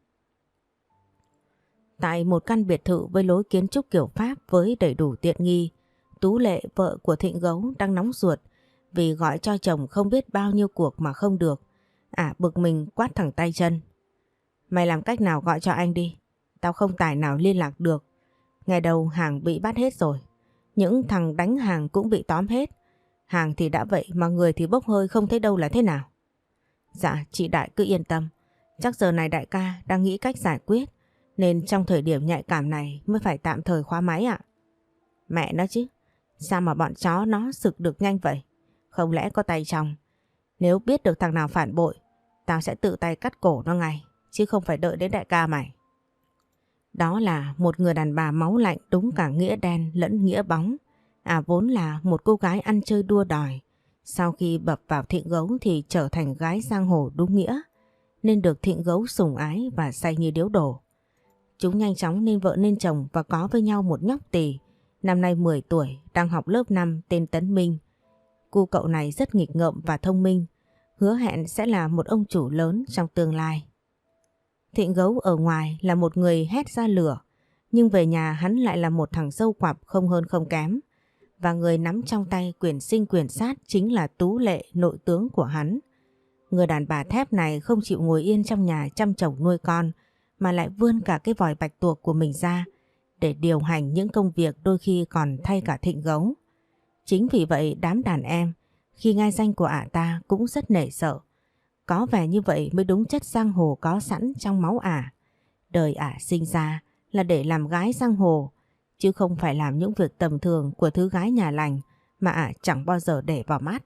S1: Tại một căn biệt thự với lối kiến trúc kiểu Pháp với đầy đủ tiện nghi, Tú Lệ, vợ của Thịnh Gấu, đang nóng ruột vì gọi cho chồng không biết bao nhiêu cuộc mà không được. Bực mình quát thẳng tay chân. Mày làm cách nào gọi cho anh đi. Tao không tài nào liên lạc được. Ngày đầu hàng bị bắt hết rồi. Những thằng đánh hàng cũng bị tóm hết. Hàng thì đã vậy mà người thì bốc hơi không thấy đâu là thế nào. Dạ, chị Đại cứ yên tâm. Chắc giờ này đại ca đang nghĩ cách giải quyết. Nên trong thời điểm nhạy cảm này mới phải tạm thời khóa máy ạ. Mẹ nó chứ. Sao mà bọn chó nó sực được nhanh vậy? Không lẽ có tay trong? Nếu biết được thằng nào phản bội, tao sẽ tự tay cắt cổ nó ngay. Chứ không phải đợi đến đại ca mày. Đó là một người đàn bà máu lạnh đúng cả nghĩa đen lẫn nghĩa bóng. Vốn là một cô gái ăn chơi đua đòi. Sau khi bập vào Thịnh Gấu thì trở thành gái giang hồ đúng nghĩa. nên được Thịnh Gấu sủng ái và say như điếu đổ. Chúng nhanh chóng nên vợ nên chồng và có với nhau một nhóc tỳ, năm nay 10 tuổi, đang học lớp 5 tên Tấn Minh. Cu cậu này rất nghịch ngợm và thông minh, hứa hẹn sẽ là một ông chủ lớn trong tương lai. Thịnh Gấu ở ngoài là một người hét ra lửa, nhưng về nhà hắn lại là một thằng dâu quặp không hơn không kém. Và người nắm trong tay quyền sinh quyền sát chính là Tú Lệ, nội tướng của hắn. Người đàn bà thép này không chịu ngồi yên trong nhà chăm chồng nuôi con, mà lại vươn cả cái vòi bạch tuộc của mình ra để điều hành những công việc đôi khi còn thay cả Thịnh Gấu. Chính vì vậy đám đàn em khi nghe danh của ả ta cũng rất nể sợ. Có vẻ như vậy mới đúng chất giang hồ có sẵn trong máu ả. Đời ả sinh ra là để làm gái giang hồ, chứ không phải làm những việc tầm thường của thứ gái nhà lành mà ả chẳng bao giờ để vào mắt.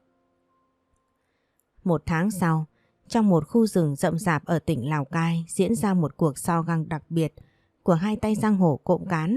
S1: Một tháng sau, trong một khu rừng rậm rạp ở tỉnh Lào Cai diễn ra một cuộc so găng đặc biệt của hai tay giang hồ cộm cán.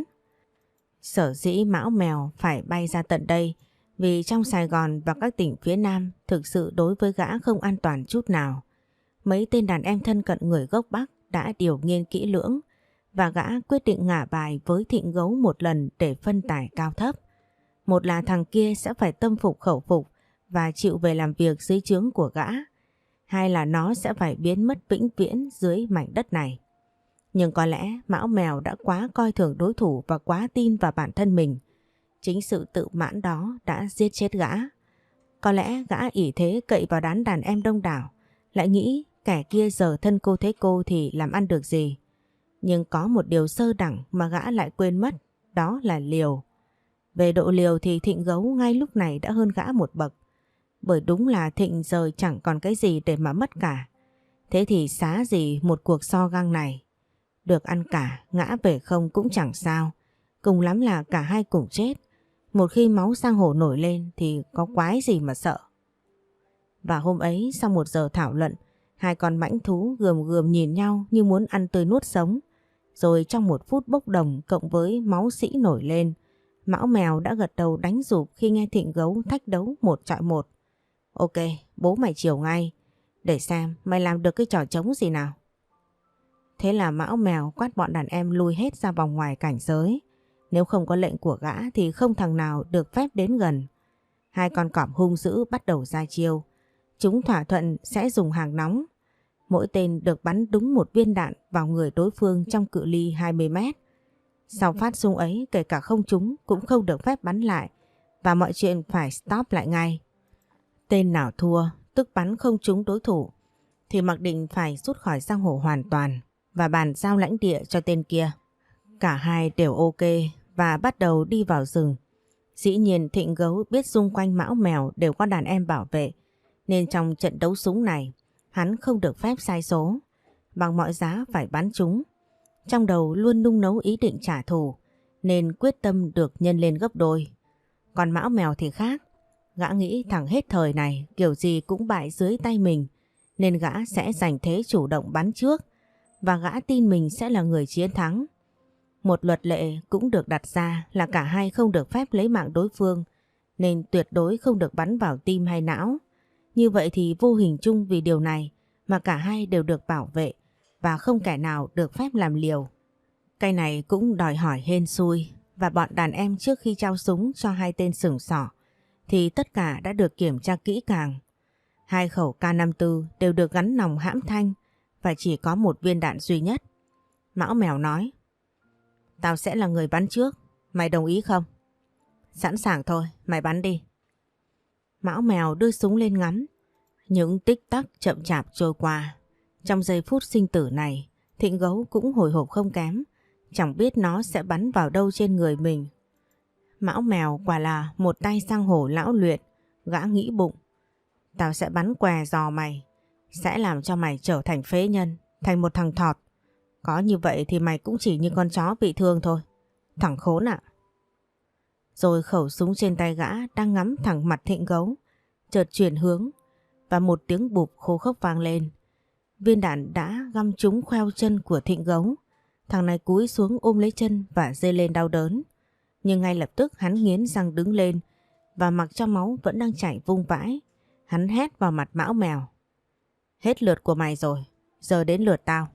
S1: Sở dĩ Mão Mèo phải bay ra tận đây vì trong Sài Gòn và các tỉnh phía Nam thực sự đối với gã không an toàn chút nào. Mấy tên đàn em thân cận người gốc Bắc đã điều nghiên kỹ lưỡng và gã quyết định ngả bài với Thịnh Gấu một lần để phân tài cao thấp. Một là thằng kia sẽ phải tâm phục khẩu phục và chịu về làm việc dưới trướng của gã. Hai là nó sẽ phải biến mất vĩnh viễn dưới mảnh đất này. Nhưng có lẽ Mão Mèo đã quá coi thường đối thủ và quá tin vào bản thân mình. Chính sự tự mãn đó đã giết chết gã. Có lẽ gã ỷ thế cậy vào đám em đông đảo, lại nghĩ kẻ kia giờ thân cô thế cô thì làm ăn được gì. Nhưng có một điều sơ đẳng mà gã lại quên mất, đó là liều. Về độ liều thì Thịnh Gấu ngay lúc này đã hơn gã một bậc. Bởi đúng là Thịnh giờ chẳng còn cái gì để mà mất cả. Thế thì xá gì một cuộc so găng này. Được ăn cả, ngã về không cũng chẳng sao. Cùng lắm là cả hai cùng chết. Một khi máu giang hồ nổi lên thì có quái gì mà sợ. Và hôm ấy sau một giờ thảo luận, hai con mãnh thú gườm gườm nhìn nhau như muốn ăn tươi nuốt sống. Rồi trong một phút bốc đồng cộng với máu sĩ nổi lên, Mão Mèo đã gật đầu đánh rụp khi nghe Thịnh Gấu thách đấu 1-1. Ok, bố mày chiều ngay, để xem mày làm được cái trò trống gì nào. Thế là Mão Mèo quát bọn đàn em lui hết ra vòng ngoài cảnh giới. Nếu không có lệnh của gã thì không thằng nào được phép đến gần. Hai con cọp hung dữ bắt đầu ra chiêu. Chúng thỏa thuận sẽ dùng hàng nóng. Mỗi tên được bắn đúng một viên đạn vào người đối phương trong cự ly 20 mét. Sau phát súng ấy kể cả không trúng cũng không được phép bắn lại và mọi chuyện phải stop lại ngay. Tên nào thua, tức bắn không trúng đối thủ, thì mặc định phải rút khỏi giang hồ hoàn toàn và bàn giao lãnh địa cho tên kia. Cả hai đều ok và bắt đầu đi vào rừng. Dĩ nhiên Thịnh Gấu biết xung quanh Mão Mèo đều có đàn em bảo vệ, nên trong trận đấu súng này hắn không được phép sai số, bằng mọi giá phải bắn chúng. Trong đầu luôn nung nấu ý định trả thù, nên quyết tâm được nhân lên gấp đôi. Còn Mão Mèo thì khác, gã nghĩ thằng hết thời này kiểu gì cũng bại dưới tay mình, nên gã sẽ giành thế chủ động bắn trước và gã tin mình sẽ là người chiến thắng. Một luật lệ cũng được đặt ra là cả hai không được phép lấy mạng đối phương, nên tuyệt đối không được bắn vào tim hay não. Như vậy thì vô hình chung vì điều này mà cả hai đều được bảo vệ và không kẻ nào được phép làm liều. Cái này cũng đòi hỏi hên xui và bọn đàn em trước khi trao súng cho hai tên sừng sỏ thì tất cả đã được kiểm tra kỹ càng. Hai khẩu K54 đều được gắn nòng hãm thanh và chỉ có một viên đạn duy nhất. Mão Mèo nói: Tao sẽ là người bắn trước, mày đồng ý không? Sẵn sàng thôi, mày bắn đi. Mão Mèo đưa súng lên ngắm. Những tích tắc chậm chạp trôi qua. Trong giây phút sinh tử này, Thịnh Gấu cũng hồi hộp không kém, chẳng biết nó sẽ bắn vào đâu trên người mình. Mão Mèo quả là một tay giang hồ lão luyện, gã nghĩ bụng: Tao sẽ bắn què giò mày, sẽ làm cho mày trở thành phế nhân, thành một thằng thọt. Có như vậy thì mày cũng chỉ như con chó bị thương thôi. Thằng khốn ạ. Rồi khẩu súng trên tay gã đang ngắm thẳng mặt Thịnh Gấu chợt chuyển hướng và một tiếng bụp khô khốc vang lên. Viên đạn đã găm trúng khoeo chân của Thịnh Gấu. Thằng này cúi xuống ôm lấy chân và rên lên đau đớn. Nhưng ngay lập tức hắn nghiến răng đứng lên và mặc cho máu vẫn đang chảy vung vãi. Hắn hét vào mặt Mão Mèo: Hết lượt của mày rồi, giờ đến lượt tao.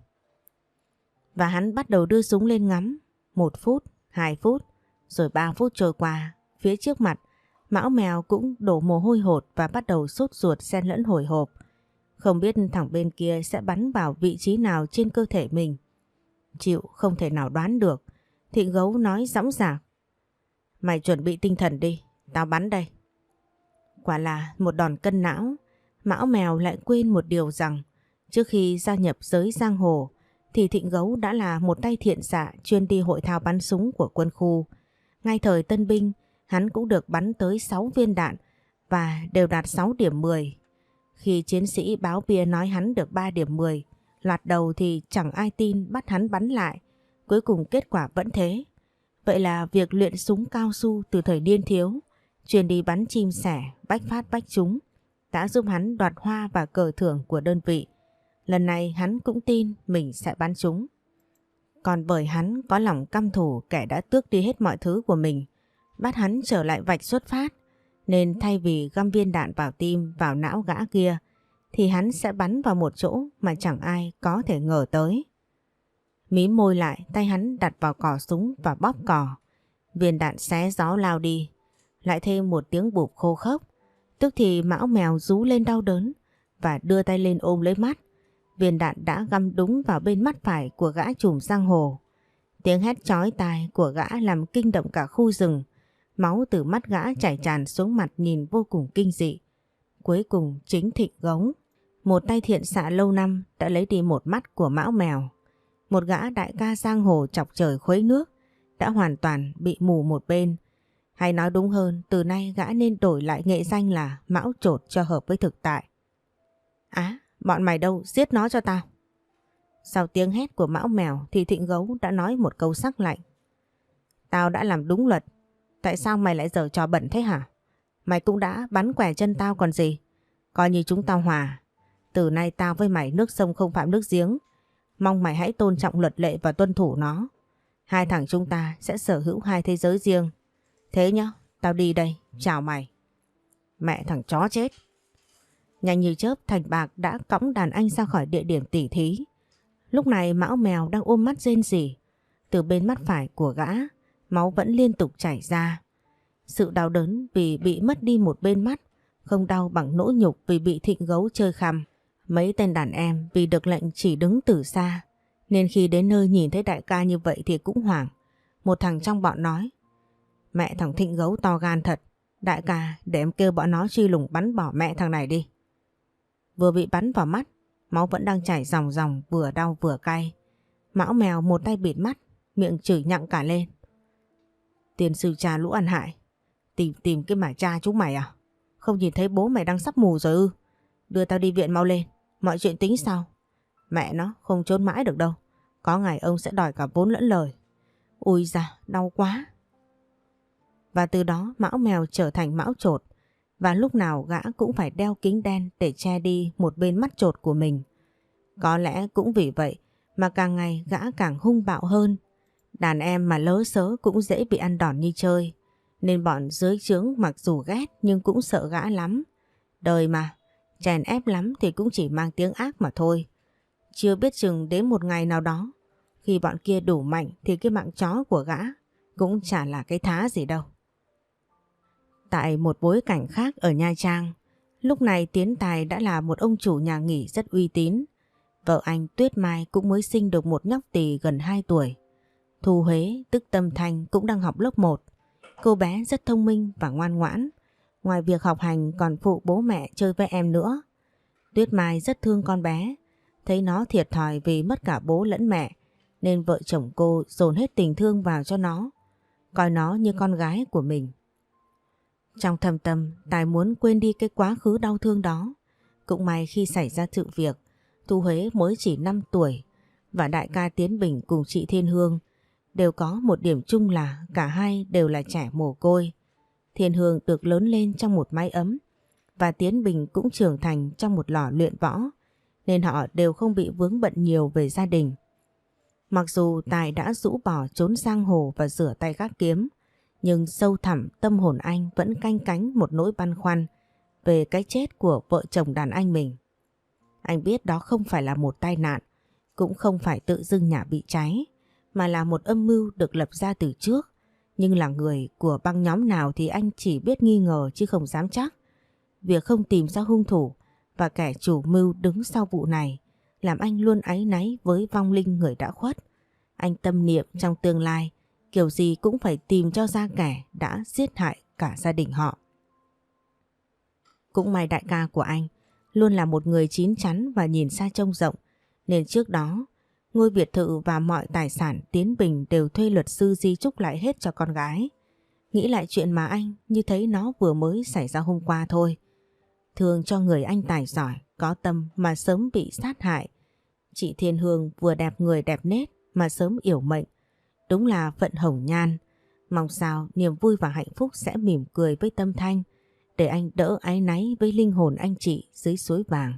S1: Và hắn bắt đầu đưa súng lên ngắm. 1 phút, 2 phút, rồi 3 phút trôi qua. Phía trước mặt, Mão Mèo cũng đổ mồ hôi hột và bắt đầu sốt ruột xen lẫn hồi hộp. Không biết thằng bên kia sẽ bắn vào vị trí nào trên cơ thể mình. Chịu không thể nào đoán được. Thị Gấu nói dõng dạc: Mày chuẩn bị tinh thần đi, tao bắn đây. Quả là một đòn cân não. Mão Mèo lại quên một điều rằng trước khi gia nhập giới giang hồ thì Thịnh Gấu đã là một tay thiện xạ chuyên đi hội thao bắn súng của quân khu. Ngay thời tân binh, hắn cũng được bắn tới 6 viên đạn và đều đạt 6 điểm 10. Khi chiến sĩ báo bia nói hắn được 3 điểm 10, loạt đầu thì chẳng ai tin, bắt hắn bắn lại. Cuối cùng kết quả vẫn thế. Vậy là việc luyện súng cao su từ thời niên thiếu, chuyên đi bắn chim sẻ, bách phát bách trúng, đã giúp hắn đoạt hoa và cờ thưởng của đơn vị. Lần này hắn cũng tin mình sẽ bắn trúng. Còn bởi hắn có lòng căm thù kẻ đã tước đi hết mọi thứ của mình, bắt hắn trở lại vạch xuất phát, nên thay vì găm viên đạn vào tim, vào não gã kia, thì hắn sẽ bắn vào một chỗ mà chẳng ai có thể ngờ tới. Mím môi lại, tay hắn đặt vào cò súng và bóp cò. Viên đạn xé gió lao đi. Lại thêm một tiếng bụp khô khốc. Tức thì Mão Mèo rú lên đau đớn và đưa tay lên ôm lấy mắt. Viên đạn đã găm đúng vào bên mắt phải của gã trùm giang hồ. Tiếng hét chói tai của gã làm kinh động cả khu rừng. Máu từ mắt gã chảy tràn xuống mặt nhìn vô cùng kinh dị. Cuối cùng chính Thịnh Gấu, một tay thiện xạ lâu năm, đã lấy đi một mắt của Mão Mèo. Một gã đại ca giang hồ chọc trời khuấy nước đã hoàn toàn bị mù một bên. Hay nói đúng hơn, từ nay gã nên đổi lại nghệ danh là Mão Chột cho hợp với thực tại. Bọn mày đâu, giết nó cho tao. Sau tiếng hét của Mão Mèo thì Thịnh Gấu đã nói một câu sắc lạnh. Tao đã làm đúng luật, tại sao mày lại giở trò bẩn thế hả? Mày cũng đã bắn quẻ chân tao còn gì. Coi như chúng tao hòa. Từ nay tao với mày nước sông không phạm nước giếng. Mong mày hãy tôn trọng luật lệ và tuân thủ nó. Hai thằng chúng ta sẽ sở hữu 2 thế giới riêng. Thế nhá, tao đi đây, chào mày. Mẹ thằng chó chết. Nhanh như chớp, Thành Bạc đã cõng đàn anh ra khỏi địa điểm tỉ thí. Lúc này Mão Mèo đang ôm mắt rên rỉ. Từ bên mắt phải của gã, máu vẫn liên tục chảy ra. Sự đau đớn vì bị mất đi một bên mắt không đau bằng nỗi nhục vì bị Thịnh Gấu chơi khăm. Mấy tên đàn em vì được lệnh chỉ đứng từ xa, nên khi đến nơi nhìn thấy đại ca như vậy thì cũng hoảng. Một thằng trong bọn nói: Mẹ thằng Thịnh Gấu to gan thật. Đại ca, để em kêu bọn nó truy lùng bắn bỏ mẹ thằng này đi. Vừa bị bắn vào mắt, máu vẫn đang chảy ròng ròng, vừa đau vừa cay. Mão Mèo một tay bịt mắt, miệng chửi nhặng cả lên. Tiền sư cha lũ ăn hại. Tìm cái mà cha chúng mày à? Không nhìn thấy bố mày đang sắp mù rồi ư? Đưa tao đi viện mau lên. Mọi chuyện tính sau. Mẹ nó không trốn mãi được đâu. Có ngày ông sẽ đòi cả vốn lẫn lời. Ui da, đau quá. Và từ đó Mão Mèo trở thành Mão Chột. Và lúc nào gã cũng phải đeo kính đen để che đi một bên mắt chột của mình. Có lẽ cũng vì vậy mà càng ngày gã càng hung bạo hơn. Đàn em mà lớ sớ cũng dễ bị ăn đòn như chơi. Nên bọn dưới trướng mặc dù ghét nhưng cũng sợ gã lắm. Đời mà, chèn ép lắm thì cũng chỉ mang tiếng ác mà thôi. Chưa biết chừng đến một ngày nào đó, khi bọn kia đủ mạnh thì cái mạng chó của gã cũng chả là cái thá gì đâu. Tại một bối cảnh khác ở Nha Trang, lúc này Tiến Tài đã là một ông chủ nhà nghỉ rất uy tín. Vợ anh Tuyết Mai cũng mới sinh được một nhóc tỳ gần 2 tuổi. Thu Huế tức Tâm Thanh cũng đang học lớp 1. Cô bé rất thông minh và ngoan ngoãn. Ngoài việc học hành còn phụ bố mẹ chơi với em nữa. Tuyết Mai rất thương con bé. Thấy nó thiệt thòi vì mất cả bố lẫn mẹ, nên vợ chồng cô dồn hết tình thương vào cho nó, coi nó như con gái của mình. Trong thâm tâm, Tài muốn quên đi cái quá khứ đau thương đó. Cũng may khi xảy ra sự việc, Thu Huế mới chỉ 5 tuổi và đại ca Tiến Bình cùng chị Thiên Hương đều có một điểm chung là cả hai đều là trẻ mồ côi. Thiên Hương được lớn lên trong một mái ấm và Tiến Bình cũng trưởng thành trong một lò luyện võ, nên họ đều không bị vướng bận nhiều về gia đình. Mặc dù Tài đã rũ bỏ trốn giang hồ và rửa tay gác kiếm, nhưng sâu thẳm tâm hồn anh vẫn canh cánh một nỗi băn khoăn về cái chết của vợ chồng đàn anh mình. Anh biết đó không phải là một tai nạn, cũng không phải tự dưng nhà bị cháy, mà là một âm mưu được lập ra từ trước. Nhưng là người của băng nhóm nào thì anh chỉ biết nghi ngờ chứ không dám chắc. Việc không tìm ra hung thủ và kẻ chủ mưu đứng sau vụ này làm anh luôn áy náy với vong linh người đã khuất. Anh tâm niệm trong tương lai kiểu gì cũng phải tìm cho ra kẻ đã giết hại cả gia đình họ. Cũng may đại ca của anh luôn là một người chín chắn và nhìn xa trông rộng, nên trước đó ngôi biệt thự và mọi tài sản Tiến Bình đều thuê luật sư di chúc lại hết cho con gái. Nghĩ lại chuyện mà anh như thấy nó vừa mới xảy ra hôm qua thôi. Thương cho người anh tài giỏi, có tâm mà sớm bị sát hại. Chị Thiên Hương vừa đẹp người đẹp nết mà sớm yểu mệnh. Đúng là vận hồng nhan. Mong sao niềm vui và hạnh phúc sẽ mỉm cười với Tâm Thanh, để anh đỡ áy náy với linh hồn anh chị dưới suối vàng.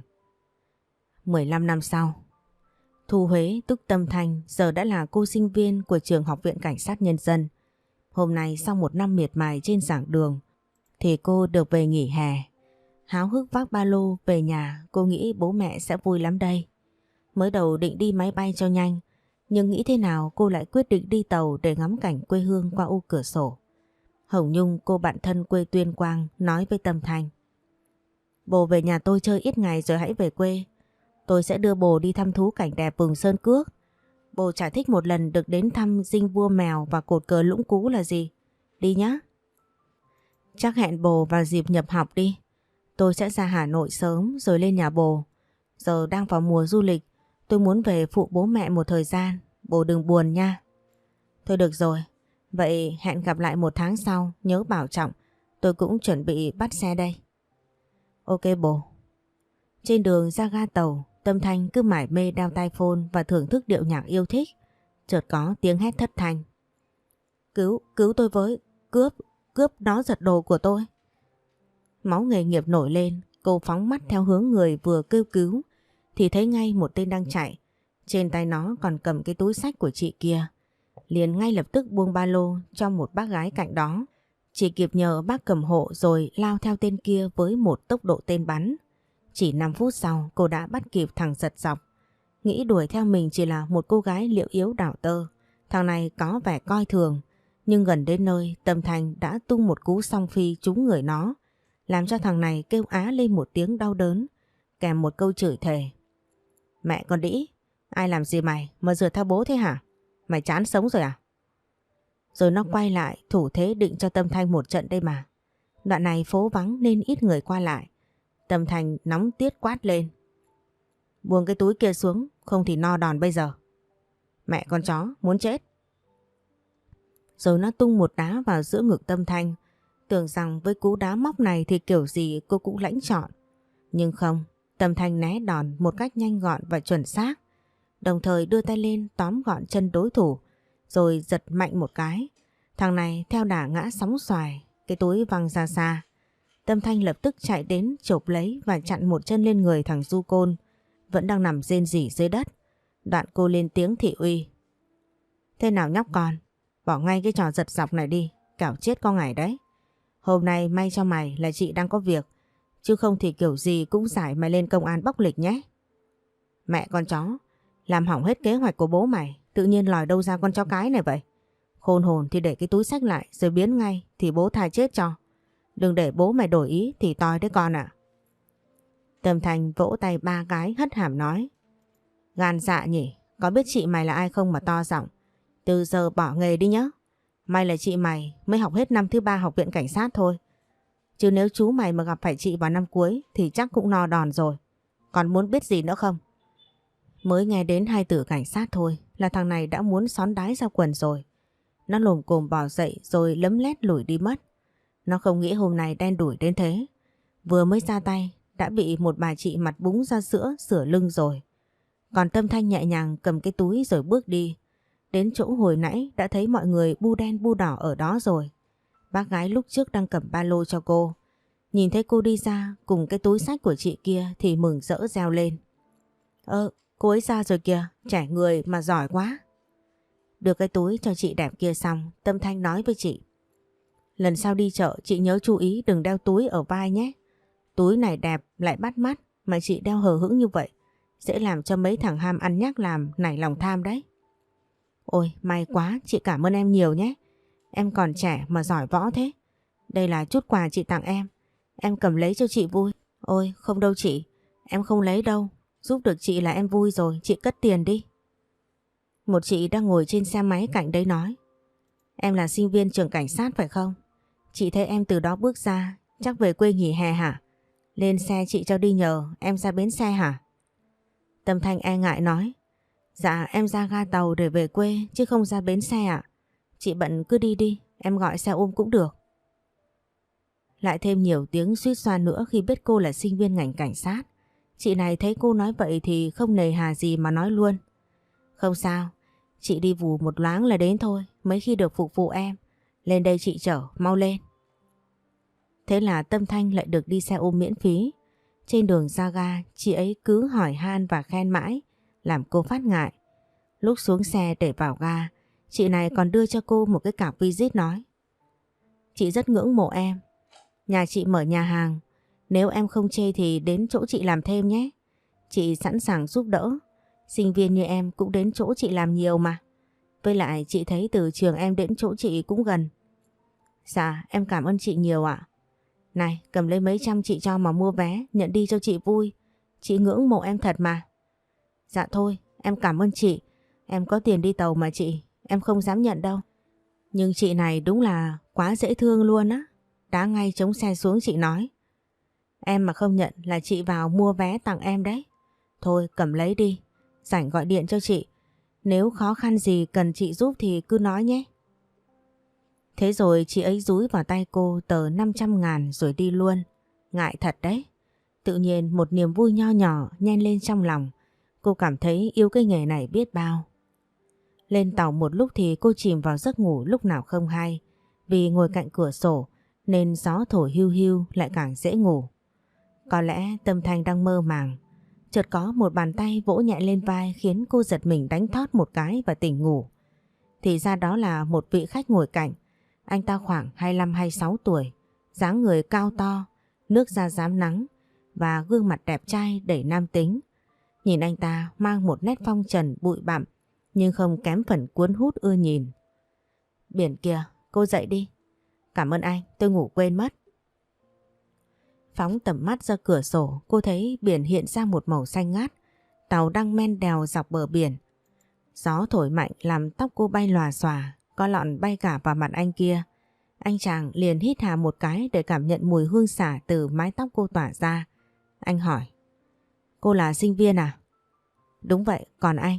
S1: 15 năm sau, Thu Huế tức Tâm Thanh giờ đã là cô sinh viên của trường Học viện Cảnh sát Nhân dân. Hôm nay sau một năm miệt mài trên giảng đường thì cô được về nghỉ hè. Háo hức vác ba lô về nhà, cô nghĩ bố mẹ sẽ vui lắm đây. Mới đầu định đi máy bay cho nhanh, nhưng nghĩ thế nào cô lại quyết định đi tàu để ngắm cảnh quê hương qua ô cửa sổ. Hồng Nhung, cô bạn thân quê Tuyên Quang, nói với Tâm Thanh: "Bồ về nhà tôi chơi ít ngày rồi hãy về quê. Tôi sẽ đưa bồ đi thăm thú cảnh đẹp vùng Sơn Cước. Bồ chả thích một lần được đến thăm dinh vua mèo và cột cờ Lũng Cú là gì. Đi nhá." "Chắc hẹn bồ vào dịp nhập học đi. Tôi sẽ ra Hà Nội sớm rồi lên nhà bồ. Giờ đang vào mùa du lịch, tôi muốn về phụ bố mẹ một thời gian. Bồ đừng buồn nha." "Thôi được rồi. Vậy hẹn gặp lại một tháng sau, nhớ bảo trọng. Tôi cũng chuẩn bị bắt xe đây." "Ok bồ." Trên đường ra ga tàu, Tâm Thanh cứ mải mê đeo tai phone và thưởng thức điệu nhạc yêu thích. Chợt có tiếng hét thất thanh: Cứu tôi với, cướp nó giật đồ của tôi." Máu nghề nghiệp nổi lên, cô phóng mắt theo hướng người vừa kêu cứu thì thấy ngay một tên đang chạy. Trên tay nó còn cầm cái túi xách của chị kia. Liền ngay lập tức buông ba lô cho một bác gái cạnh đó. Chỉ kịp nhờ bác cầm hộ rồi lao theo tên kia với một tốc độ tên bắn. Chỉ 5 phút sau cô đã bắt kịp thằng giật dọc. Nghĩ đuổi theo mình chỉ là một cô gái liệu yếu đảo tơ, thằng này có vẻ coi thường. Nhưng gần đến nơi, Tâm Thanh đã tung một cú song phi trúng người nó, làm cho thằng này kêu á lên một tiếng đau đớn, kèm một câu chửi thề: "Mẹ con đĩ, ai làm gì mày mà rượt theo bố thế hả? Mày chán sống rồi à?" Rồi nó quay lại thủ thế định cho Tâm Thanh một trận đây mà. Đoạn này phố vắng nên ít người qua lại. Tâm Thanh nóng tiết quát lên: "Buông cái túi kia xuống, không thì no đòn bây giờ." "Mẹ con chó, muốn chết." Rồi nó tung một đá vào giữa ngực Tâm Thanh, tưởng rằng với cú đá móc này thì kiểu gì cô cũng lãnh trọn. Nhưng không, Tâm Thanh né đòn một cách nhanh gọn và chuẩn xác, đồng thời đưa tay lên tóm gọn chân đối thủ, rồi giật mạnh một cái. Thằng này theo đà ngã sóng xoài, cái túi văng ra xa. Tâm Thanh lập tức chạy đến chộp lấy và chặn một chân lên người thằng du côn vẫn đang nằm rên rỉ dưới đất. Đoạn cô lên tiếng thị uy: "Thế nào nhóc con, bỏ ngay cái trò giật dọc này đi, kẻo chết có ngày đấy. Hôm nay may cho mày là chị đang có việc, chứ không thì kiểu gì cũng giải mày lên công an bóc lịch nhé." "Mẹ con chó, làm hỏng hết kế hoạch của bố mày, tự nhiên lòi đâu ra con chó cái này vậy? Khôn hồn thì để cái túi xách lại rồi biến ngay thì bố tha chết cho. Đừng để bố mày đổi ý thì toi đấy con ạ." Tâm Thanh vỗ tay 3 cái hất hàm nói: "Gan dạ nhỉ, có biết chị mày là ai không mà to giọng. Từ giờ bỏ nghề đi nhá. May là chị mày mới học hết năm thứ 3 học viện cảnh sát thôi. Chứ nếu chú mày mà gặp phải chị vào năm cuối thì chắc cũng no đòn rồi. Còn muốn biết gì nữa không?" Mới nghe đến 2 từ cảnh sát thôi là thằng này đã muốn xón đái ra quần rồi. Nó lồm cồm bò dậy rồi lấm lét lủi đi mất. Nó không nghĩ hôm nay đen đủi đến thế. Vừa mới ra tay đã bị một bà chị mặt búng ra sữa sửa lưng rồi. Còn Tâm Thanh nhẹ nhàng cầm cái túi rồi bước đi. Đến chỗ hồi nãy đã thấy mọi người bu đen bu đỏ ở đó rồi. Bác gái lúc trước đang cầm ba lô cho cô, nhìn thấy cô đi ra cùng cái túi xách của chị kia thì mừng rỡ reo lên: Cô ấy ra rồi kìa, trẻ người mà giỏi quá." Đưa cái túi cho chị đẹp kia xong, Tâm Thanh nói với chị: "Lần sau đi chợ chị nhớ chú ý đừng đeo túi ở vai nhé. Túi này đẹp lại bắt mắt mà chị đeo hờ hững như vậy dễ làm cho mấy thằng ham ăn nhác làm nảy lòng tham đấy. Ôi may quá, chị cảm ơn em nhiều nhé. Em còn trẻ mà giỏi võ thế. Đây là chút quà chị tặng em cầm lấy cho chị vui. Ôi không đâu chị, em không lấy đâu. Giúp được chị là em vui rồi, chị cất tiền đi. Một chị đang ngồi trên xe máy cạnh đấy nói. Em là sinh viên trường cảnh sát phải không? Chị thấy em từ đó bước ra, chắc về quê nghỉ hè hả? Lên xe chị cho đi nhờ, em ra bến xe hả? Tâm Thanh e ngại nói. Dạ em ra ga tàu để về quê chứ không ra bến xe ạ. Chị bận cứ đi đi, em gọi xe ôm cũng được. Lại thêm nhiều tiếng suýt xoa nữa khi biết cô là sinh viên ngành cảnh sát. Chị này thấy cô nói vậy thì không nề hà gì mà nói luôn. Không sao, chị đi vù một loáng là đến thôi, mấy khi được phục vụ em. Lên đây chị chở, mau lên. Thế là Tâm Thanh lại được đi xe ôm miễn phí. Trên đường ra ga, chị ấy cứ hỏi han và khen mãi, làm cô phát ngại. Lúc xuống xe để vào ga, chị này còn đưa cho cô một cái card visit nói. Chị rất ngưỡng mộ em. Nhà chị mở nhà hàng, nếu em không chê thì đến chỗ chị làm thêm nhé. Chị sẵn sàng giúp đỡ. Sinh viên như em cũng đến chỗ chị làm nhiều mà. Với lại chị thấy từ trường em đến chỗ chị cũng gần. Dạ em cảm ơn chị nhiều ạ. Này cầm lấy mấy trăm chị cho mà mua vé, nhận đi cho chị vui. Chị ngưỡng mộ em thật mà. Dạ thôi em cảm ơn chị. Em có tiền đi tàu mà chị, em không dám nhận đâu. Nhưng chị này đúng là quá dễ thương luôn á. Đá ngay chống xe xuống chị nói. Em mà không nhận là chị vào mua vé tặng em đấy. Thôi cầm lấy đi, rảnh gọi điện cho chị. Nếu khó khăn gì cần chị giúp thì cứ nói nhé. Thế rồi chị ấy dúi vào tay cô tờ 500.000 rồi đi luôn. Ngại thật đấy. Tự nhiên một niềm vui nho nhỏ nhen lên trong lòng. Cô cảm thấy yêu cái nghề này biết bao. Lên tàu một lúc thì cô chìm vào giấc ngủ lúc nào không hay. Vì ngồi cạnh cửa sổ nên gió thổi hiu hiu lại càng dễ ngủ. Có lẽ Tâm Thanh đang mơ màng. Chợt có một bàn tay vỗ nhẹ lên vai khiến cô giật mình đánh thót một cái và tỉnh ngủ. Thì ra đó là một vị khách ngồi cạnh. Anh ta khoảng 25-26 tuổi, dáng người cao to, nước da rám nắng và gương mặt đẹp trai đầy nam tính. Nhìn anh ta mang một nét phong trần bụi bặm nhưng không kém phần cuốn hút ưa nhìn. Biển kìa, cô dậy đi. Cảm ơn anh, tôi ngủ quên mất. Phóng tầm mắt ra cửa sổ, cô thấy biển hiện ra một màu xanh ngát. Tàu đang men đèo dọc bờ biển. Gió thổi mạnh làm tóc cô bay lòa xòa, có lọn bay cả vào mặt anh kia. Anh chàng liền hít hà một cái để cảm nhận mùi hương xả từ mái tóc cô tỏa ra. Anh hỏi. Cô là sinh viên à? Đúng vậy, còn anh?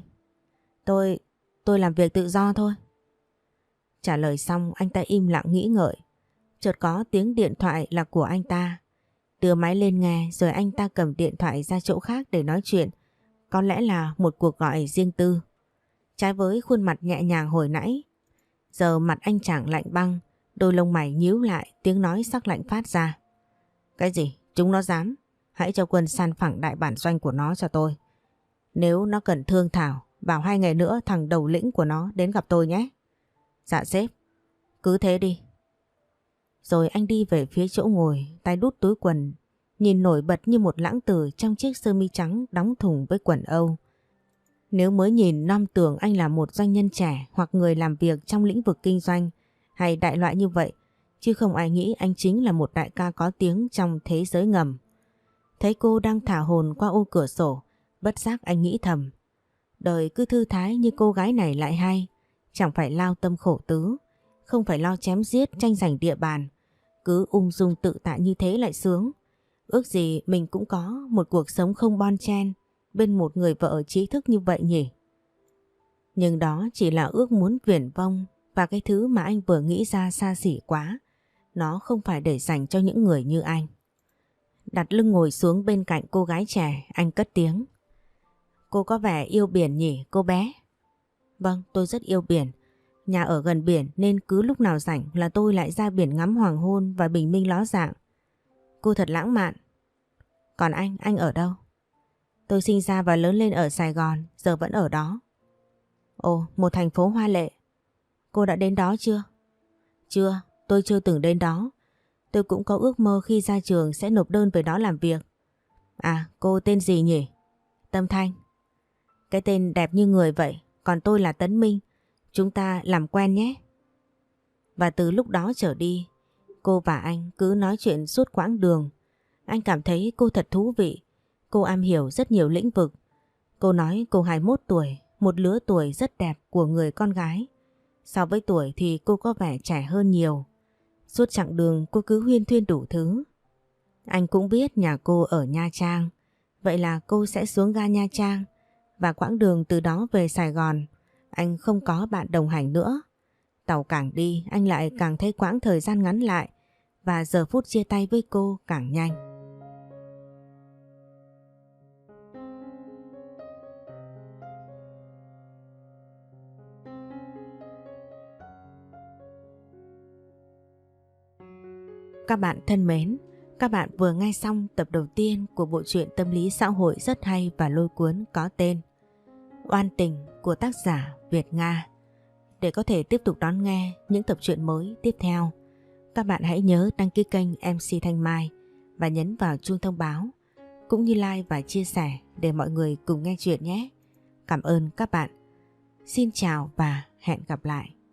S1: Tôi làm việc tự do thôi. Trả lời xong anh ta im lặng nghĩ ngợi. Chợt có tiếng điện thoại là của anh ta. Đưa máy lên nghe rồi anh ta cầm điện thoại ra chỗ khác để nói chuyện. Có lẽ là một cuộc gọi riêng tư. Trái với khuôn mặt nhẹ nhàng hồi nãy, giờ mặt anh chàng lạnh băng, đôi lông mày nhíu lại, tiếng nói sắc lạnh phát ra. Cái gì? Chúng nó dám? Hãy cho quân san phẳng đại bản doanh của nó cho tôi. Nếu nó cần thương thảo, bảo 2 ngày nữa thằng đầu lĩnh của nó đến gặp tôi nhé. Dạ sếp, cứ thế đi. Rồi anh đi về phía chỗ ngồi, tay đút túi quần, nhìn nổi bật như một lãng tử trong chiếc sơ mi trắng đóng thùng với quần Âu. Nếu mới nhìn non tưởng anh là một doanh nhân trẻ hoặc người làm việc trong lĩnh vực kinh doanh hay đại loại như vậy, chứ không ai nghĩ anh chính là một đại ca có tiếng trong thế giới ngầm. Thấy cô đang thả hồn qua ô cửa sổ, bất giác anh nghĩ thầm. Đời cứ thư thái như cô gái này lại hay, chẳng phải lao tâm khổ tứ, không phải lo chém giết tranh giành địa bàn, cứ ung dung tự tại như thế lại sướng. Ước gì mình cũng có một cuộc sống không bon chen bên một người vợ trí thức như vậy nhỉ. Nhưng đó chỉ là ước muốn viển vông và cái thứ mà anh vừa nghĩ ra xa xỉ quá. Nó không phải để dành cho những người như anh. Đặt lưng ngồi xuống bên cạnh cô gái trẻ, anh cất tiếng. Cô có vẻ yêu biển nhỉ cô bé? Vâng, tôi rất yêu biển. Nhà ở gần biển nên cứ lúc nào rảnh là tôi lại ra biển ngắm hoàng hôn và bình minh ló dạng. Cô thật lãng mạn. Còn anh ở đâu? Tôi sinh ra và lớn lên ở Sài Gòn, giờ vẫn ở đó. Ồ, một thành phố hoa lệ. Cô đã đến đó chưa? Chưa, tôi chưa từng đến đó. Tôi cũng có ước mơ khi ra trường sẽ nộp đơn về đó làm việc. À, cô tên gì nhỉ? Tâm Thanh. Cái tên đẹp như người vậy, còn tôi là Tấn Minh. Chúng ta làm quen nhé. Và từ lúc đó trở đi, cô và anh cứ nói chuyện suốt quãng đường. Anh cảm thấy cô thật thú vị. Cô am hiểu rất nhiều lĩnh vực. Cô nói cô 21 tuổi, một lứa tuổi rất đẹp của người con gái. So với tuổi thì cô có vẻ trẻ hơn nhiều. Suốt chặng đường cô cứ huyên thuyên đủ thứ. Anh cũng biết nhà cô ở Nha Trang. Vậy là cô sẽ xuống ga Nha Trang. Và quãng đường từ đó về Sài Gòn, anh không có bạn đồng hành nữa. Tàu càng đi, anh lại càng thấy quãng thời gian ngắn lại. Và giờ phút chia tay với cô càng nhanh. Các bạn thân mến, các bạn vừa nghe xong tập đầu tiên của bộ truyện tâm lý xã hội rất hay và lôi cuốn có tên Oan Tình của tác giả Việt Nga. Để có thể tiếp tục đón nghe những tập truyện mới tiếp theo, các bạn hãy nhớ đăng ký kênh MC Thanh Mai và nhấn vào chuông thông báo, cũng như like và chia sẻ để mọi người cùng nghe chuyện nhé. Cảm ơn các bạn. Xin chào và hẹn gặp lại.